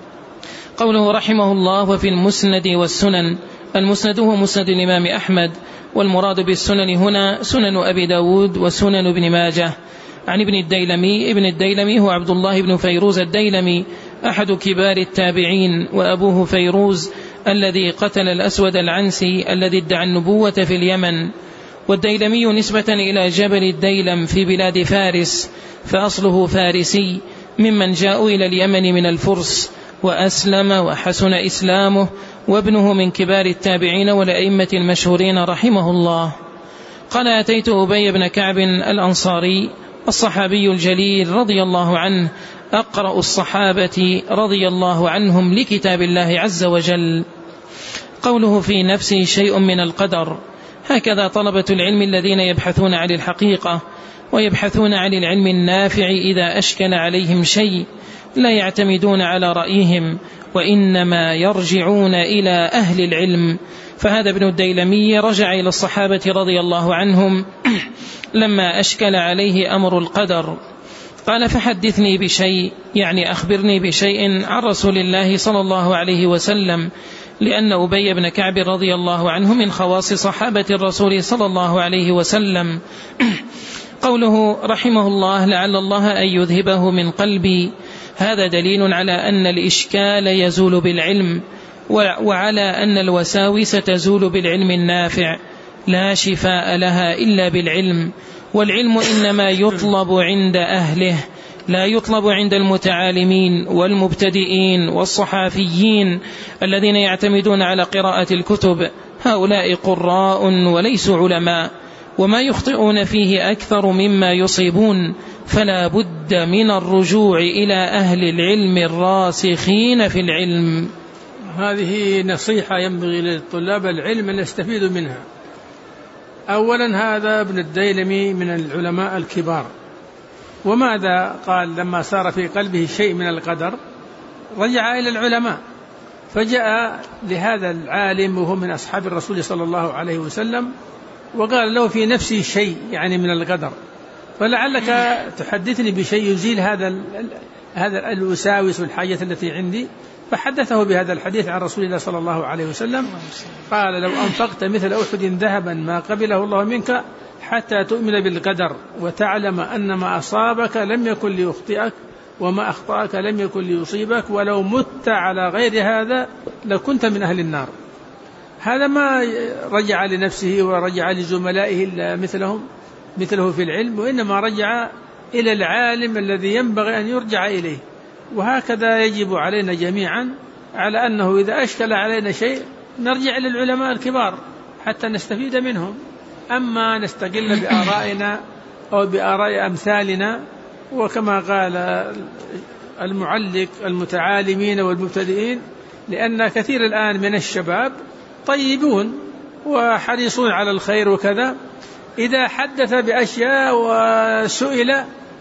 قوله رحمه الله: وفي المسند والسنن. المسند هو مسند الإمام أحمد، والمراد بالسنن هنا سنن أبي داود وسنن ابن ماجه. عن ابن الديلمي. ابن الديلمي هو عبد الله بن فيروز الديلمي، أحد كبار التابعين، وأبوه فيروز الذي قتل الأسود العنسي الذي ادعى النبوة في اليمن. والديلمي نسبة إلى جبل الديلم في بلاد فارس، فأصله فارسي، ممن جاءوا إلى اليمن من الفرس، وأسلم وحسن إسلامه، وابنه من كبار التابعين والأئمة المشهورين رحمه الله. قال: أتيت أبي بن كعب الأنصاري الصحابي الجليل رضي الله عنه، أقرأ الصحابة رضي الله عنهم لكتاب الله عز وجل. قوله في نفسي شيء من القدر، هكذا طلبة العلم الذين يبحثون عن الحقيقة ويبحثون عن العلم النافع إذا أشكل عليهم شيء لا يعتمدون على رأيهم، وإنما يرجعون إلى أهل العلم. فهذا ابن الديلمي رجع إلى الصحابة رضي الله عنهم لما أشكل عليه أمر القدر. قال: فحدثني بشيء، يعني أخبرني بشيء عن رسول الله صلى الله عليه وسلم، لأن أبي بن كعب رضي الله عنه من خواص صحابة الرسول صلى الله عليه وسلم. قوله رحمه الله: لعل الله أن يذهبه من قلبي، هذا دليل على أن الإشكال يزول بالعلم، وعلى أن الوساوس تزول بالعلم النافع، لا شفاء لها إلا بالعلم، والعلم إنما يطلب عند أهله، لا يطلب عند المتعالمين والمبتدئين والصحافيين الذين يعتمدون على قراءة الكتب. هؤلاء قراء وليسوا علماء، وما يخطئون فيه أكثر مما يصيبون، فلا بد من الرجوع إلى أهل العلم الراسخين في العلم. هذه نصيحة ينبغي للطلاب العلم أن يستفيدوا منها. أولا، هذا ابن الديلمي من العلماء الكبار، وماذا قال لما صار في قلبه شيء من القدر؟ رجع إلى العلماء، فجاء لهذا العالم وهو من أصحاب الرسول صلى الله عليه وسلم وقال له: في نفسي شيء يعني من القدر، فلعلك تحدثني بشيء يزيل هذا الوساوس والحاجة التي عندي. فحدثه بهذا الحديث عن رسول الله صلى الله عليه وسلم، قال: لو أنفقت مثل أحد ذهبا ما قبله الله منك حتى تؤمن بالقدر، وتعلم أن ما أصابك لم يكن ليخطئك، وما أخطأك لم يكن ليصيبك، ولو مت على غير هذا لكنت من أهل النار. هذا ما رجع لنفسه ورجع لزملائه مثله في العلم، وإنما رجع إلى العالم الذي ينبغي أن يرجع إليه. وهكذا يجب علينا جميعا، على أنه إذا أشكل علينا شيء نرجع للعلماء الكبار حتى نستفيد منهم. أما نستقل بآرائنا أو بآراء أمثالنا. وكما قال المعلق المتعالمين والمبتدئين، لأن كثير الآن من الشباب طيبون وحريصون على الخير وكذا، إذا حدث بأشياء وسئل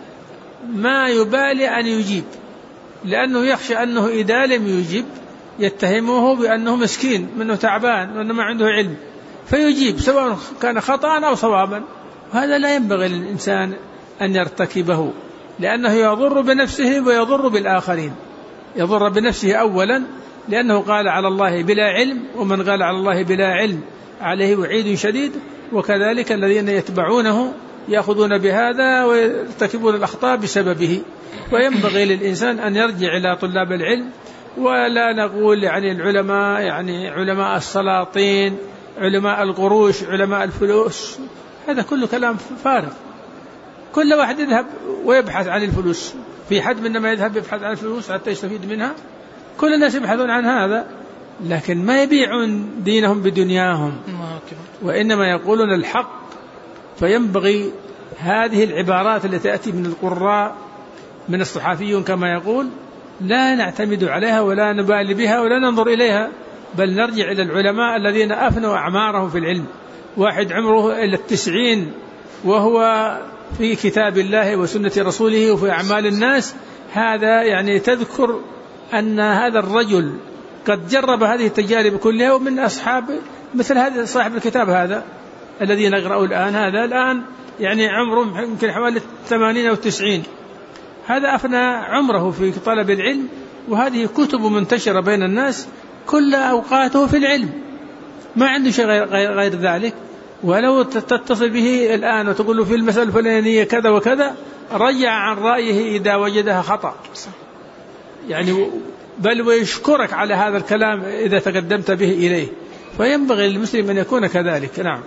ما يبالي أن يجيب، لأنه يخشى أنه إذا لم يجيب يتهموه بأنه مسكين، منه تعبان وأنه ما عنده علم، فيجيب سواء كان خطأ أو صوابا. هذا لا ينبغي للإنسان أن يرتكبه، لأنه يضر بنفسه ويضر بالآخرين. يضر بنفسه أولا لأنه قال على الله بلا علم، ومن قال على الله بلا علم عليه وعيد شديد، وكذلك الذين يتبعونه يأخذون بهذا ويرتكبون الأخطاء بسببه. وينبغي للإنسان أن يرجع إلى طلاب العلم، ولا نقول يعني العلماء يعني علماء السلاطين، علماء القروش، علماء الفلوس، هذا كله كلام فارغ. كل واحد يذهب ويبحث عن الفلوس، في حد منما يذهب يبحث عن الفلوس حتى يستفيد منها، كل الناس يبحثون عن هذا، لكن ما يبيعون دينهم بدنياهم، وإنما يقولون الحق. فينبغي هذه العبارات التي تأتي من القراء من الصحفيون كما يقول لا نعتمد عليها ولا نبالي بها ولا ننظر إليها، بل نرجع إلى العلماء الذين أفنوا أعمارهم في العلم. واحد عمره إلى 90 وهو في كتاب الله وسنة رسوله وفي أعمال الناس، هذا يعني تذكر أن هذا الرجل قد جرب هذه التجارب كلها، ومن أصحاب مثل هذا صاحب الكتاب هذا الذي نقرأه الآن، هذا الآن يعني عمره يمكن حوالي 80 أو 90، هذا أفنى عمره في طلب العلم، وهذه كتب منتشرة بين الناس كل أوقاته في العلم، ما عنده شيء غير ذلك. ولو تتصل به الآن وتقول له في المسألة الفلانية كذا وكذا، رجع عن رأيه إذا وجدها خطأ يعني، بل ويشكرك على هذا الكلام إذا تقدمت به إليه. فينبغي للمسلم أن يكون كذلك. نعم.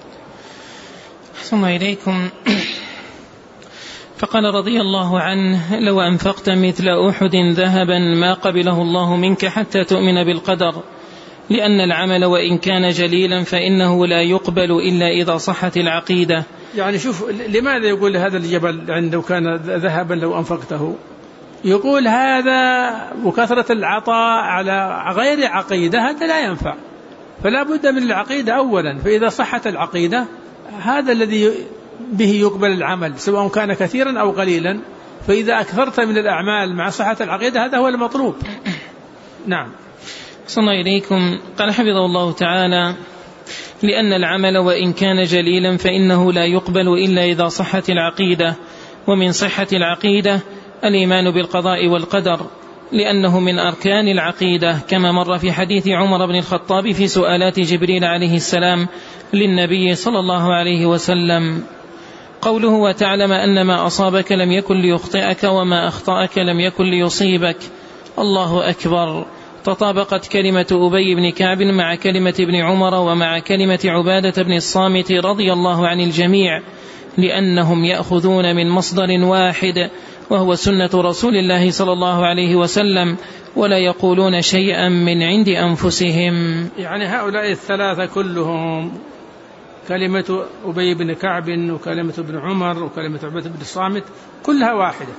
أحسن إليكم. فقال رضي الله عنه: لو أنفقت مثل أحد ذهبا ما قبله الله منك حتى تؤمن بالقدر، لأن العمل وإن كان جليلا فإنه لا يقبل إلا إذا صحت العقيدة. يعني شوف لماذا يقول هذا الجبل عنده كان ذهبا لو أنفقته؟ يقول هذا وكثرة العطاء على غير عقيدة هذا لا ينفع، فلا بد من العقيدة أولا. فإذا صحت العقيدة هذا الذي به يقبل العمل سواء كان كثيرا أو قليلا. فإذا أكثرت من الأعمال مع صحة العقيدة هذا هو المطلوب. نعم. صلى إليكم. قال حفظه الله تعالى: لأن العمل وإن كان جليلا فإنه لا يقبل إلا إذا صحت العقيدة، ومن صحة العقيدة الإيمان بالقضاء والقدر، لأنه من أركان العقيدة، كما مر في حديث عمر بن الخطاب في سؤالات جبريل عليه السلام للنبي صلى الله عليه وسلم. قوله: وتعلم أن ما أصابك لم يكن ليخطئك وما أخطأك لم يكن ليصيبك. الله أكبر. تطابقت كلمة أبي بن كعب مع كلمة ابن عمر ومع كلمة عبادة بن الصامت رضي الله عن الجميع، لأنهم يأخذون من مصدر واحد وهو سنة رسول الله صلى الله عليه وسلم، ولا يقولون شيئا من عند أنفسهم. يعني هؤلاء الثلاثة كلهم، كلمة أبي بن كعب وكلمة ابن عمر وكلمة عبادة بن الصامت، كلها واحدة.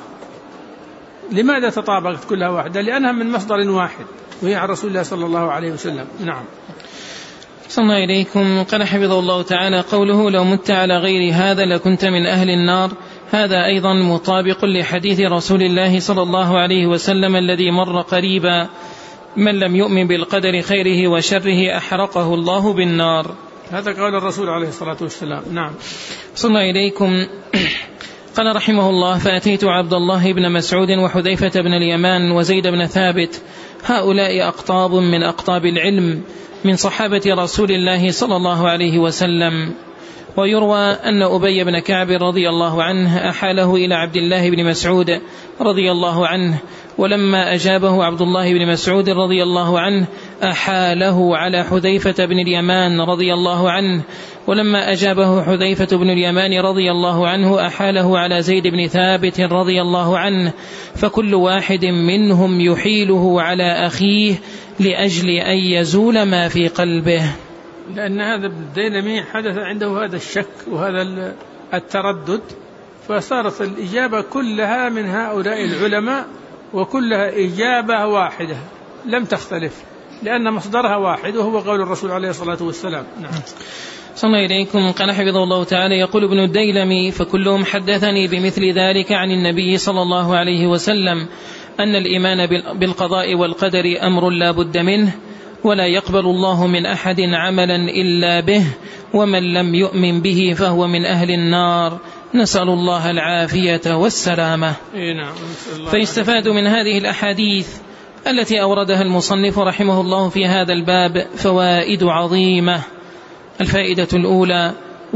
لماذا تطابقت كلها واحدة؟ لأنها من مصدر واحد وهي عن رسول الله صلى الله عليه وسلم. نعم. صلى الله إليكم. قال حفظه الله تعالى: قوله: لو مت على غير هذا لكنت من أهل النار، هذا أيضا مطابق لحديث رسول الله صلى الله عليه وسلم الذي مر قريبا: من لم يؤمن بالقدر خيره وشره أحرقه الله بالنار. هذا قول الرسول عليه الصلاة والسلام. نعم. صلى الله إليكم. قال رحمه الله: فأتيت عبد الله بن مسعود وحذيفة بن اليمان وزيد بن ثابت، هؤلاء أقطاب من أقطاب العلم من صحابة رسول الله صلى الله عليه وسلم. ويروى أن أبي بن كعب رضي الله عنه أحاله إلى عبد الله بن مسعود رضي الله عنه، ولما أجابه عبد الله بن مسعود رضي الله عنه أحاله على حذيفة بن اليمان رضي الله عنه، ولما أجابه حذيفة بن اليمان رضي الله عنه أحاله على زيد بن ثابت رضي الله عنه، فكل واحد منهم يحيله على أخيه لأجل أن يزول ما في قلبه. لأن هذا الديلمي حدث عنده هذا الشك وهذا التردد، فصارت الإجابة كلها من هؤلاء العلماء، وكلها إجابة واحدة لم تختلف، لأن مصدرها واحد وهو قول الرسول عليه الصلاة والسلام. نعم. صلى إليكم. قال حفظه الله تعالى: يقول ابن الديلمي: فكلهم حدثني بمثل ذلك عن النبي صلى الله عليه وسلم أن الإيمان بالقضاء والقدر أمر لا بد منه، ولا يقبل الله من أحد عملا إلا به، ومن لم يؤمن به فهو من أهل النار، نسأل الله العافية والسلامة. فيستفاد من هذه الأحاديث التي أوردها المصنف رحمه الله في هذا الباب فوائد عظيمة. الفائدة الأولى: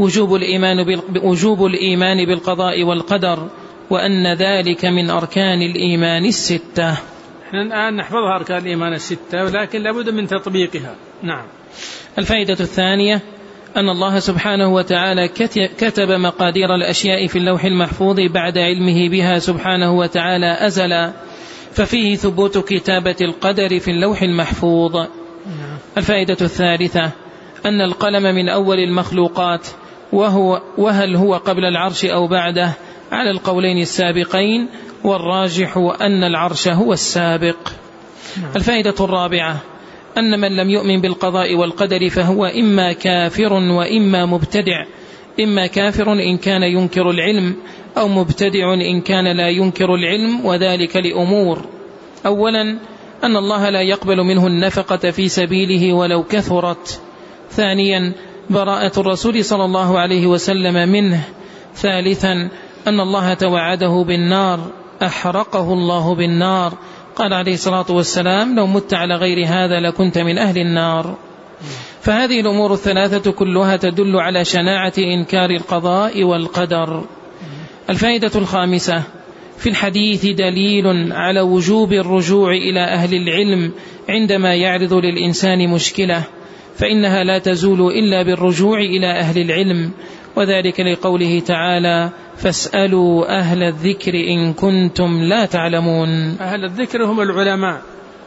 وجوب الإيمان بالقضاء والقدر، وأن ذلك من أركان الإيمان الستة. نحن الآن نحفظها أركان الإيمان الستة، ولكن لابد من تطبيقها. نعم. الفائدة الثانية: أن الله سبحانه وتعالى كتب مقادير الأشياء في اللوح المحفوظ بعد علمه بها سبحانه وتعالى أزلا، ففيه ثبوت كتابة القدر في اللوح المحفوظ. الفائدة الثالثة: أن القلم من أول المخلوقات، وهل هو قبل العرش أو بعده، على القولين السابقين، والراجح أن العرش هو السابق. الفائدة الرابعة: أن من لم يؤمن بالقضاء والقدر فهو إما كافر وإما مبتدع، إما كافر إن كان ينكر العلم، أو مبتدع إن كان لا ينكر العلم، وذلك لأمور: أولا أن الله لا يقبل منه النفقة في سبيله ولو كثرت. ثانيا براءة الرسول صلى الله عليه وسلم منه. ثالثا أن الله توعده بالنار، أحرقه الله بالنار، قال عليه الصلاة والسلام: لو مت على غير هذا لكنت من أهل النار. فهذه الأمور الثلاثة كلها تدل على شناعة إنكار القضاء والقدر. الفائدة الخامسة: في الحديث دليل على وجوب الرجوع إلى أهل العلم عندما يعرض للإنسان مشكلة، فإنها لا تزول إلا بالرجوع إلى أهل العلم، وذلك لقوله تعالى: فاسألوا أهل الذكر إن كنتم لا تعلمون. أهل الذكر هم العلماء،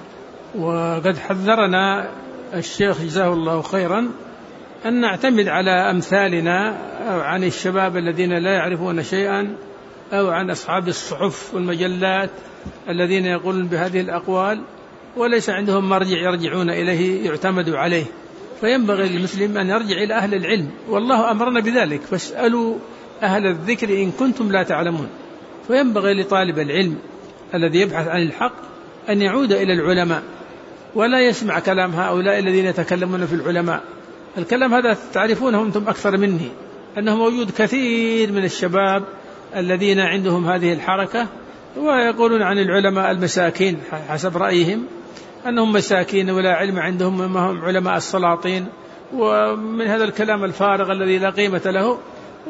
وقد حذرنا الشيخ جزاه الله خيرا أن نعتمد على أمثالنا، أو عن الشباب الذين لا يعرفون شيئا، أو عن أصحاب الصحف والمجلات الذين يقولون بهذه الأقوال وليس عندهم مرجع يرجعون إليه يعتمد عليه. فينبغي للمسلم أن يرجع إلى أهل العلم، والله أمرنا بذلك: فاسألوا أهل الذكر إن كنتم لا تعلمون. فينبغي لطالب العلم الذي يبحث عن الحق أن يعود إلى العلماء، ولا يسمع كلام هؤلاء الذين يتكلمون في العلماء. الكلام هذا تعرفونه أنتم أكثر مني، أنه موجود كثير من الشباب الذين عندهم هذه الحركة، ويقولون عن العلماء المساكين حسب رأيهم أنهم مساكين ولا علم عندهم، ما هم علماء السلاطين. ومن هذا الكلام الفارغ الذي لا قيمة له،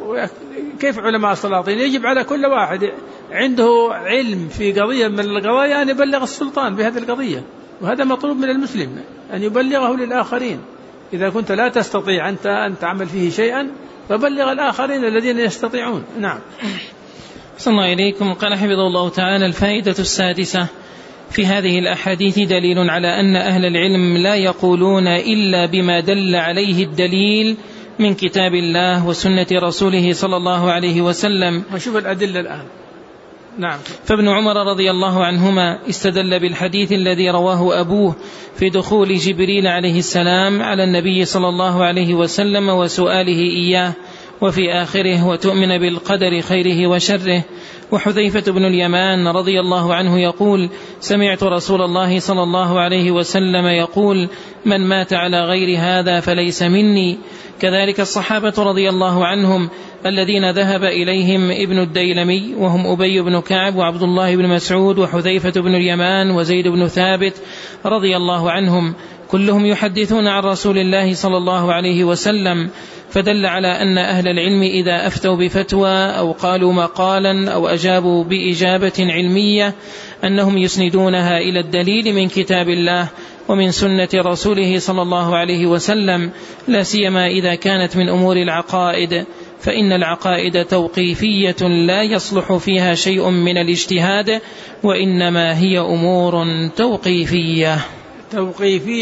كيف علماء السلاطين؟ يجب على كل واحد عنده علم في قضية من القضايا أن يبلغ السلطان بهذه القضية، وهذا مطلوب من المسلم أن يبلغه للآخرين. إذا كنت لا تستطيع أنت أن تعمل فيه شيئا فبلغ الآخرين الذين يستطيعون. نعم. صلى الله إليكم. قال حفظه الله تعالى: الفائدة السادسة: في هذه الأحاديث دليل على أن أهل العلم لا يقولون إلا بما دل عليه الدليل من كتاب الله وسنة رسوله صلى الله عليه وسلم. وشوف الأدلة الآن. نعم. فابن عمر رضي الله عنهما استدل بالحديث الذي رواه أبوه في دخول جبريل عليه السلام على النبي صلى الله عليه وسلم وسؤاله إياه، وفي آخره: وتؤمن بالقدر خيره وشره. وحذيفة بن اليمان رضي الله عنه يقول: سمعت رسول الله صلى الله عليه وسلم يقول: من مات على غير هذا فليس مني. كذلك الصحابة رضي الله عنهم الذين ذهب إليهم ابن الديلمي، وهم أبي بن كعب وعبد الله بن مسعود وحذيفة بن اليمان وزيد بن ثابت رضي الله عنهم، كلهم يحدثون عن رسول الله صلى الله عليه وسلم. فدل على أن أهل العلم إذا أفتوا بفتوى أو قالوا مقالا أو أجابوا بإجابة علمية أنهم يسندونها إلى الدليل من كتاب الله ومن سنة رسوله صلى الله عليه وسلم، لا سيما إذا كانت من أمور العقائد، فإن العقائد توقيفية لا يصلح فيها شيء من الاجتهاد، وإنما هي أمور توقيفية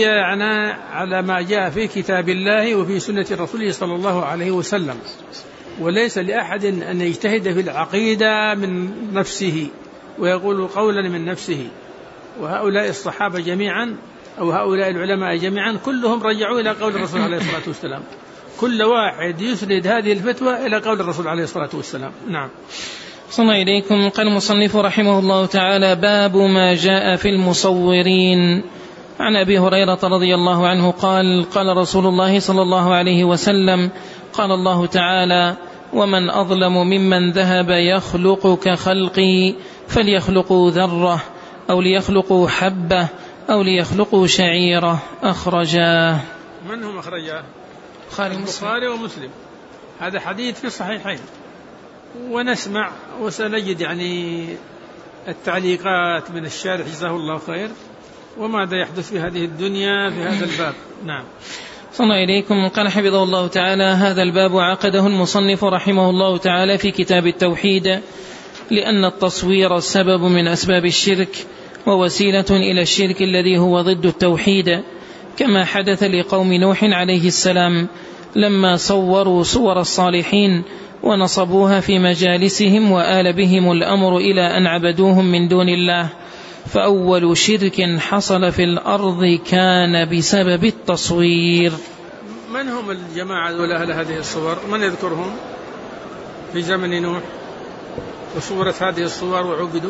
يعني على ما جاء في كتاب الله وفي سنة رسوله صلى الله عليه وسلم. وليس لأحد أن يجتهد في العقيدة من نفسه ويقول قولا من نفسه. وهؤلاء الصحابة جميعا أو هؤلاء العلماء جميعا كلهم رجعوا إلى قول الرسول عليه الصلاة والسلام، كل واحد يسند هذه الفتوى إلى قول الرسول عليه الصلاة والسلام. نعم. صلى إليكم. قال المصنف رحمه الله تعالى: باب ما جاء في المصورين. عن أبي هريرة رضي الله عنه قال: قال رسول الله صلى الله عليه وسلم: قال الله تعالى: ومن أظلم ممن ذهب يخلق كخلقي فليخلقوا ذرة أو ليخلقوا حبة أو ليخلقوا شعيرة. أخرجاه. من هم أخرجاه؟ البخاري ومسلم. هذا حديث في الصحيحين، ونسمع وسنجد يعني التعليقات من الشارح جزاه الله خير وماذا يحدث في هذه الدنيا في هذا الباب. نعم. صلى إليكم. قال حفظه الله تعالى: هذا الباب عقده المصنف رحمه الله تعالى في كتاب التوحيد لأن التصوير سبب من أسباب الشرك ووسيلة إلى الشرك الذي هو ضد التوحيد، كما حدث لقوم نوح عليه السلام لما صوروا صور الصالحين ونصبوها في مجالسهم وآل بهم الأمر إلى أن عبدوهم من دون الله، فأول شرك حصل في الأرض كان بسبب التصوير. من هم الجماعة وأهل هذه الصور؟ من يذكرهم في زمن نوح وصورت هذه الصور وعبدوا؟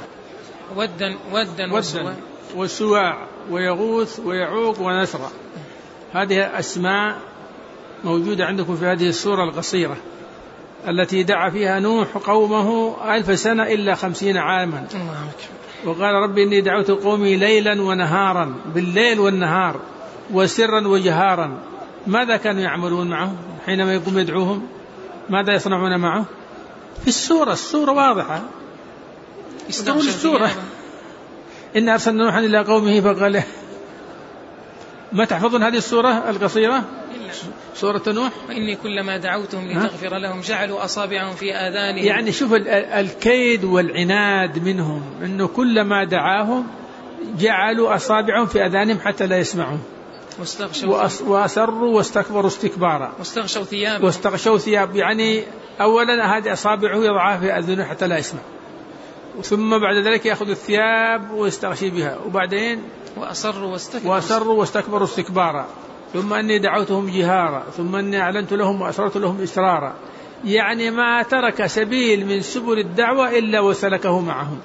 ودا وسواع ويغوث ويعوق ونسرا. هذه أسماء موجودة عندكم في هذه السورة القصيرة التي دعا فيها نوح قومه 1000 سنة إلا 50 عاما. وقال: رب إني دعوت قومي ليلا ونهارا، بالليل والنهار، وسرا وجهارا. ماذا كانوا يعملون معه حينما يقوم يدعوهم؟ ماذا يصنعون معه؟ في السورة واضحة. تقول السورة: إن أرسلنا نوحا إلى قومه فقال. ما تحفظون هذه السورة القصيرة؟ سورة نوح. وإني كلما دعوتهم لتغفر لهم جعلوا أصابعهم في آذانهم. يعني شوف الكيد والعناد منهم، إنه كلما دعاهم جعلوا أصابعهم في آذانهم حتى لا يسمعون، وأسروا واستكبروا استكبارا، واستغشوا ثياب. يعني أولا هذه أصابعه يضعها في أذنه حتى لا يسمع، ثم بعد ذلك يأخذ الثياب ويستغشي بها، وبعدين وأسروا واستكبروا استكبارا، ثم أني دعوتهم جهارا، ثم أني أعلنت لهم وأسررت لهم إسرارا. يعني ما ترك سبيل من سبل الدعوة إلا وسلكه معهم،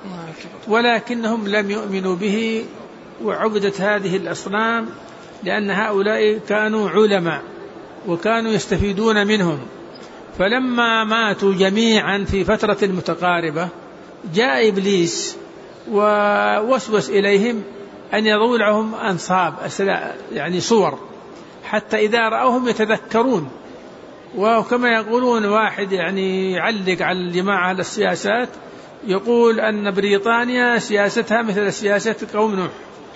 ولكنهم لم يؤمنوا به وعبدت هذه الأصنام، لأن هؤلاء كانوا علماء وكانوا يستفيدون منهم. فلما ماتوا جميعا في فترة متقاربة جاء إبليس ووسوس إليهم أن يضعوا لهم أنصاب، يعني صور، حتى إذا رأوهم يتذكرون. وكما يقولون واحد يعني يعلق على الجماعة على السياسات، يقول أن بريطانيا سياستها مثل سياسة قوم نوح،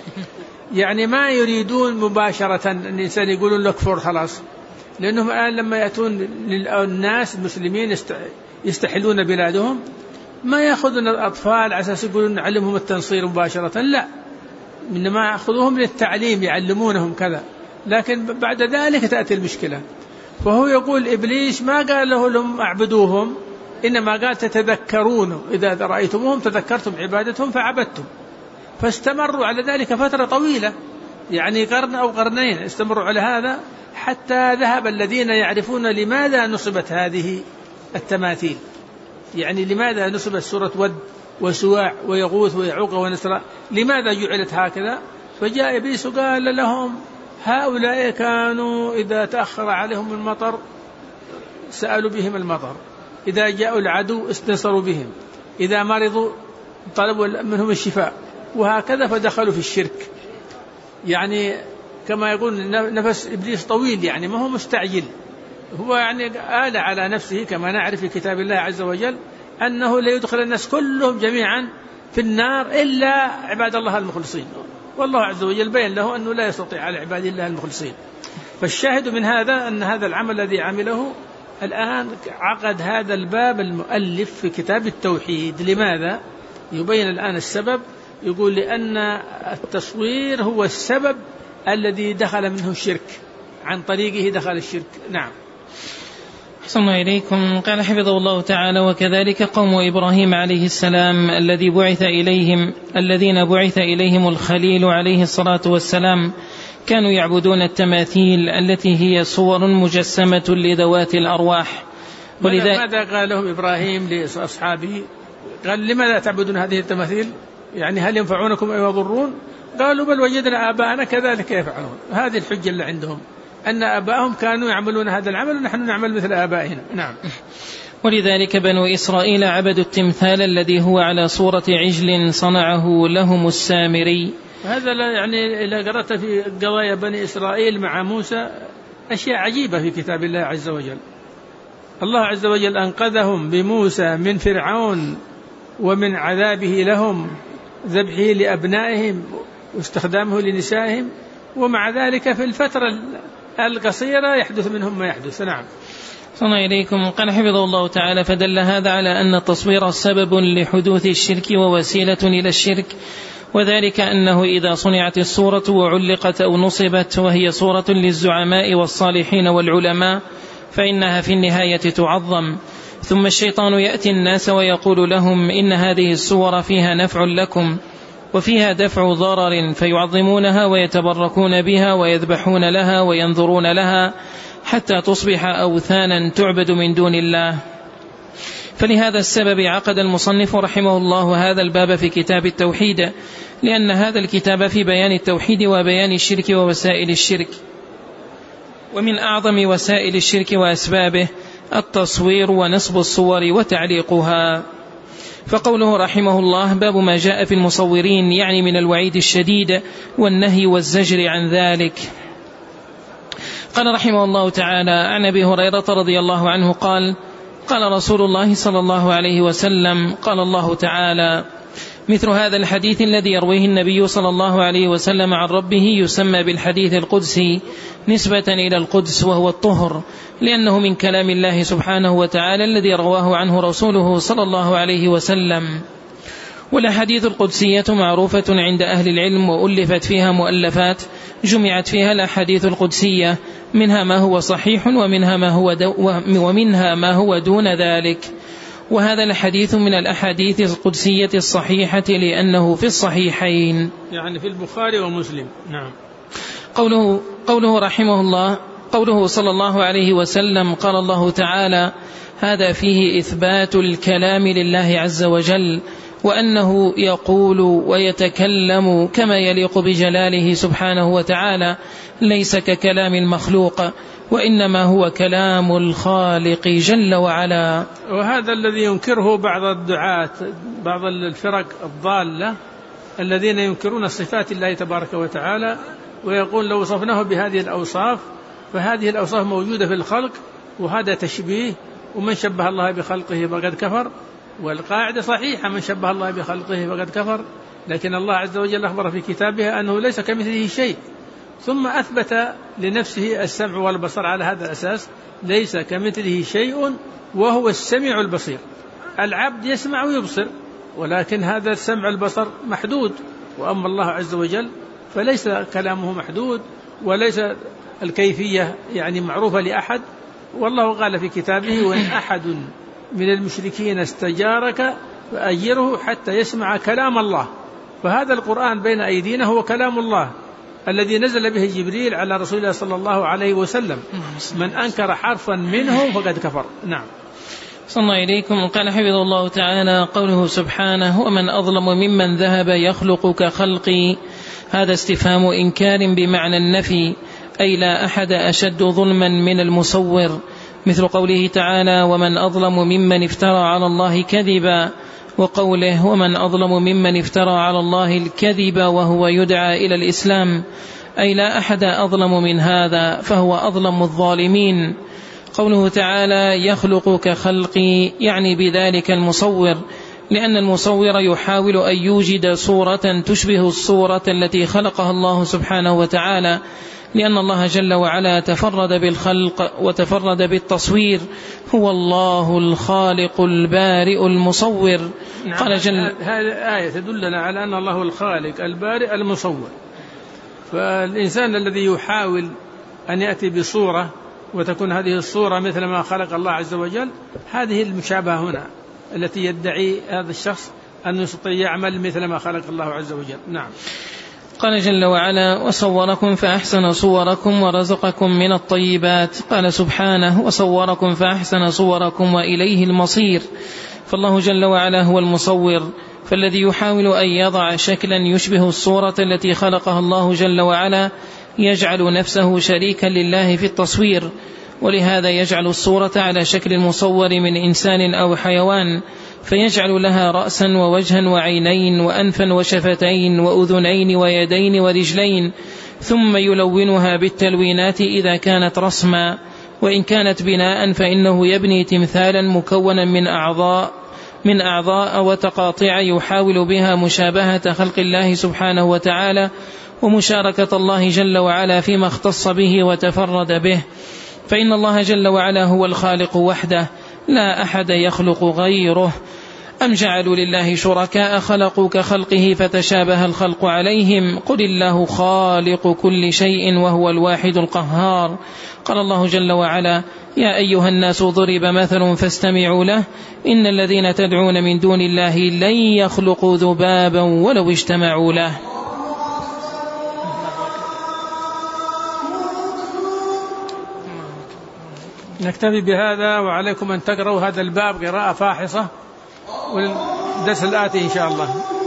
يعني ما يريدون مباشرة أن الإنسان يقولون لك فور خلاص، لأنهم الآن لما يأتون للناس المسلمين يستحلون بلادهم ما يأخذون الأطفال على أساس يقولون نعلمهم التنصير مباشرة، لا، إنما يأخذوهم للتعليم يعلمونهم كذا، لكن بعد ذلك تأتي المشكلة. فهو يقول إبليس ما قال لهم أعبدوهم، إنما قال تتذكرون، إذا رأيتموهم تذكرتم عبادتهم فعبدتم. فاستمروا على ذلك فترة طويلة، يعني قرن أو قرنين استمروا على هذا، حتى ذهب الذين يعرفون لماذا نصبت هذه التماثيل، يعني لماذا نصبت سورة ود وسواع ويغوث ويعوق ونسرا، لماذا جعلت هكذا؟ فجاء إبليس وقال لهم هؤلاء كانوا إذا تأخر عليهم المطر سألوا بهم المطر، إذا جاءوا العدو استنصروا بهم، إذا مرضوا طلبوا منهم الشفاء، وهكذا فدخلوا في الشرك. يعني كما يقول نفس إبليس طويل، يعني ما هو مستعجل، هو يعني آل على نفسه، كما نعرف في كتاب الله عز وجل أنه لا يدخل الناس كلهم جميعا في النار إلا عباد الله المخلصين، والله عز وجل بين له أنه لا يستطيع على عباد الله المخلصين. فالشاهد من هذا أن هذا العمل الذي عمله الآن عقد هذا الباب المؤلف في كتاب التوحيد. لماذا؟ يبين الآن السبب، يقول لأن التصوير هو السبب الذي دخل منه الشرك، عن طريقه دخل الشرك. نعم. أحسن الله إليكم. قال حفظه الله تعالى: وكذلك قوم إبراهيم عليه السلام الذين بعث إليهم الخليل عليه الصلاة والسلام كانوا يعبدون التماثيل التي هي صور مجسمة لذوات الأرواح. ماذا قال لهم إبراهيم لأصحابه؟ قال: لماذا تعبدون هذه التماثيل؟ يعني هل ينفعونكم أو يضرون؟ قالوا: بل وجدنا آباءنا كذلك يفعلون. هذه الحجة اللي عندهم، أن آباءهم كانوا يعملون هذا العمل ونحن نعمل مثل آبائنا. نعم. ولذلك بنو إسرائيل عبدوا التمثال الذي هو على صورة عجل صنعه لهم السامري. هذا يعني إذا قرأت في قضايا بني إسرائيل مع موسى أشياء عجيبة في كتاب الله عز وجل. الله عز وجل أنقذهم بموسى من فرعون ومن عذابه لهم، ذبحه لأبنائهم واستخدامه لنسائهم، ومع ذلك في الفترة القصيرة يحدث منهم ما يحدث. نعم. صلى إليكم. قال حفظه الله تعالى: فدل هذا على أن التصوير سبب لحدوث الشرك ووسيلة إلى الشرك، وذلك أنه إذا صنعت الصورة وعلقت أو نصبت وهي صورة للزعماء والصالحين والعلماء فإنها في النهاية تعظم، ثم الشيطان يأتي الناس ويقول لهم: إن هذه الصور فيها نفع لكم وفيها دفع ضرر، فيعظمونها ويتبركون بها ويذبحون لها وينظرون لها حتى تصبح أوثانا تعبد من دون الله. فلهذا السبب عقد المصنف رحمه الله هذا الباب في كتاب التوحيد، لأن هذا الكتاب في بيان التوحيد وبيان الشرك ووسائل الشرك. ومن أعظم وسائل الشرك وأسبابه التصوير ونصب الصور وتعليقها. فقوله رحمه الله: باب ما جاء في المصورين، يعني من الوعيد الشديد والنهي والزجر عن ذلك. قال رحمه الله تعالى: عن أبي هريرة رضي الله عنه قال: قال رسول الله صلى الله عليه وسلم: قال الله تعالى: مثل هذا الحديث الذي يرويه النبي صلى الله عليه وسلم عن ربه يسمى بالحديث القدسي نسبة إلى القدس، وهو الطهر، لأنه من كلام الله سبحانه وتعالى الذي رواه عنه رسوله صلى الله عليه وسلم. والأحاديث القدسية معروفة عند أهل العلم، وألفت فيها مؤلفات جمعت فيها الأحاديث القدسية، منها ما هو صحيح ومنها ما هو دون ذلك. وهذا الحديث من الأحاديث القدسية الصحيحة لأنه في الصحيحين، يعني في البخاري ومسلم. نعم. قوله رحمه الله: قوله صلى الله عليه وسلم: قال الله تعالى، هذا فيه إثبات الكلام لله عز وجل، وأنه يقول ويتكلم كما يليق بجلاله سبحانه وتعالى، ليس ككلام المخلوق، وإنما هو كلام الخالق جل وعلا. وهذا الذي ينكره بعض الدعاة، بعض الفرق الضالة الذين ينكرون صفات الله تبارك وتعالى، ويقول لو وصفناه بهذه الأوصاف فهذه الأوصاف موجودة في الخلق وهذا تشبيه، ومن شبه الله بخلقه فقد كفر. والقاعدة صحيحة: من شبه الله بخلقه فقد كفر. لكن الله عز وجل أخبر في كتابه أنه ليس كمثله شيء، ثم أثبت لنفسه السمع والبصر على هذا الأساس: ليس كمثله شيء وهو السميع البصير. العبد يسمع ويبصر، ولكن هذا السمع البصر محدود، وأما الله عز وجل فليس كلامه محدود، وليس الكيفية يعني معروفة لأحد. والله قال في كتابه: وإن أحد من المشركين استجارك فأجره حتى يسمع كلام الله. فهذا القرآن بين أيدينا هو كلام الله الذي نزل به جبريل على رسول الله صلى الله عليه وسلم. من أنكر حرفا منه فقد كفر. نعم. صلى الله إليكم. قال حفظه الله تعالى: قوله سبحانه: ومن أظلم ممن ذهب يخلق كخلقي، هذا استفهام إنكار بمعنى النفي، أي لا أحد أشد ظلما من المصور، مثل قوله تعالى: ومن أظلم ممن افترى على الله كذبا، وقوله: ومن أظلم ممن افترى على الله الكذب وهو يدعى إلى الإسلام، أي لا أحد أظلم من هذا، فهو أظلم الظالمين. قوله تعالى: يخلق كخلقي، يعني بذلك المصور، لأن المصور يحاول أن يوجد صورة تشبه الصورة التي خلقها الله سبحانه وتعالى، لأن الله جل وعلا تفرد بالخلق وتفرد بالتصوير، هو الله الخالق البارئ المصور. قال جل: هذه آية تدلنا على أن الله الخالق البارئ المصور. فالإنسان الذي يحاول أن يأتي بصورة وتكون هذه الصورة مثل ما خلق الله عز وجل، هذه المشابهة هنا التي يدعي هذا الشخص أن يستطيع يعمل مثل ما خلق الله عز وجل. نعم. قال جل وعلا: وصوركم فأحسن صوركم ورزقكم من الطيبات. قال سبحانه: وصوركم فأحسن صوركم وإليه المصير. فالله جل وعلا هو المصور، فالذي يحاول أن يضع شكلا يشبه الصورة التي خلقها الله جل وعلا يجعل نفسه شريكا لله في التصوير، ولهذا يجعل الصورة على شكل المصور من إنسان أو حيوان، فيجعل لها رأسا ووجها وعينين وأنفا وشفتين وأذنين ويدين ورجلين، ثم يلونها بالتلوينات إذا كانت رسما، وإن كانت بناء فإنه يبني تمثالا مكونا من أعضاء وتقاطع يحاول بها مشابهة خلق الله سبحانه وتعالى ومشاركة الله جل وعلا فيما اختص به وتفرد به، فإن الله جل وعلا هو الخالق وحده لا أحد يخلق غيره. أم جعلوا لله شركاء خلقوا كخلقه فتشابه الخلق عليهم، قل الله خالق كل شيء وهو الواحد القهار. قال الله جل وعلا: يا أيها الناس ضرب مثل فاستمعوا له، إن الذين تدعون من دون الله لن يخلقوا ذبابا ولو اجتمعوا له. نكتفي بهذا، وعليكم أن تقرأوا هذا الباب قراءة فاحصة، والدرس الآتي إن شاء الله.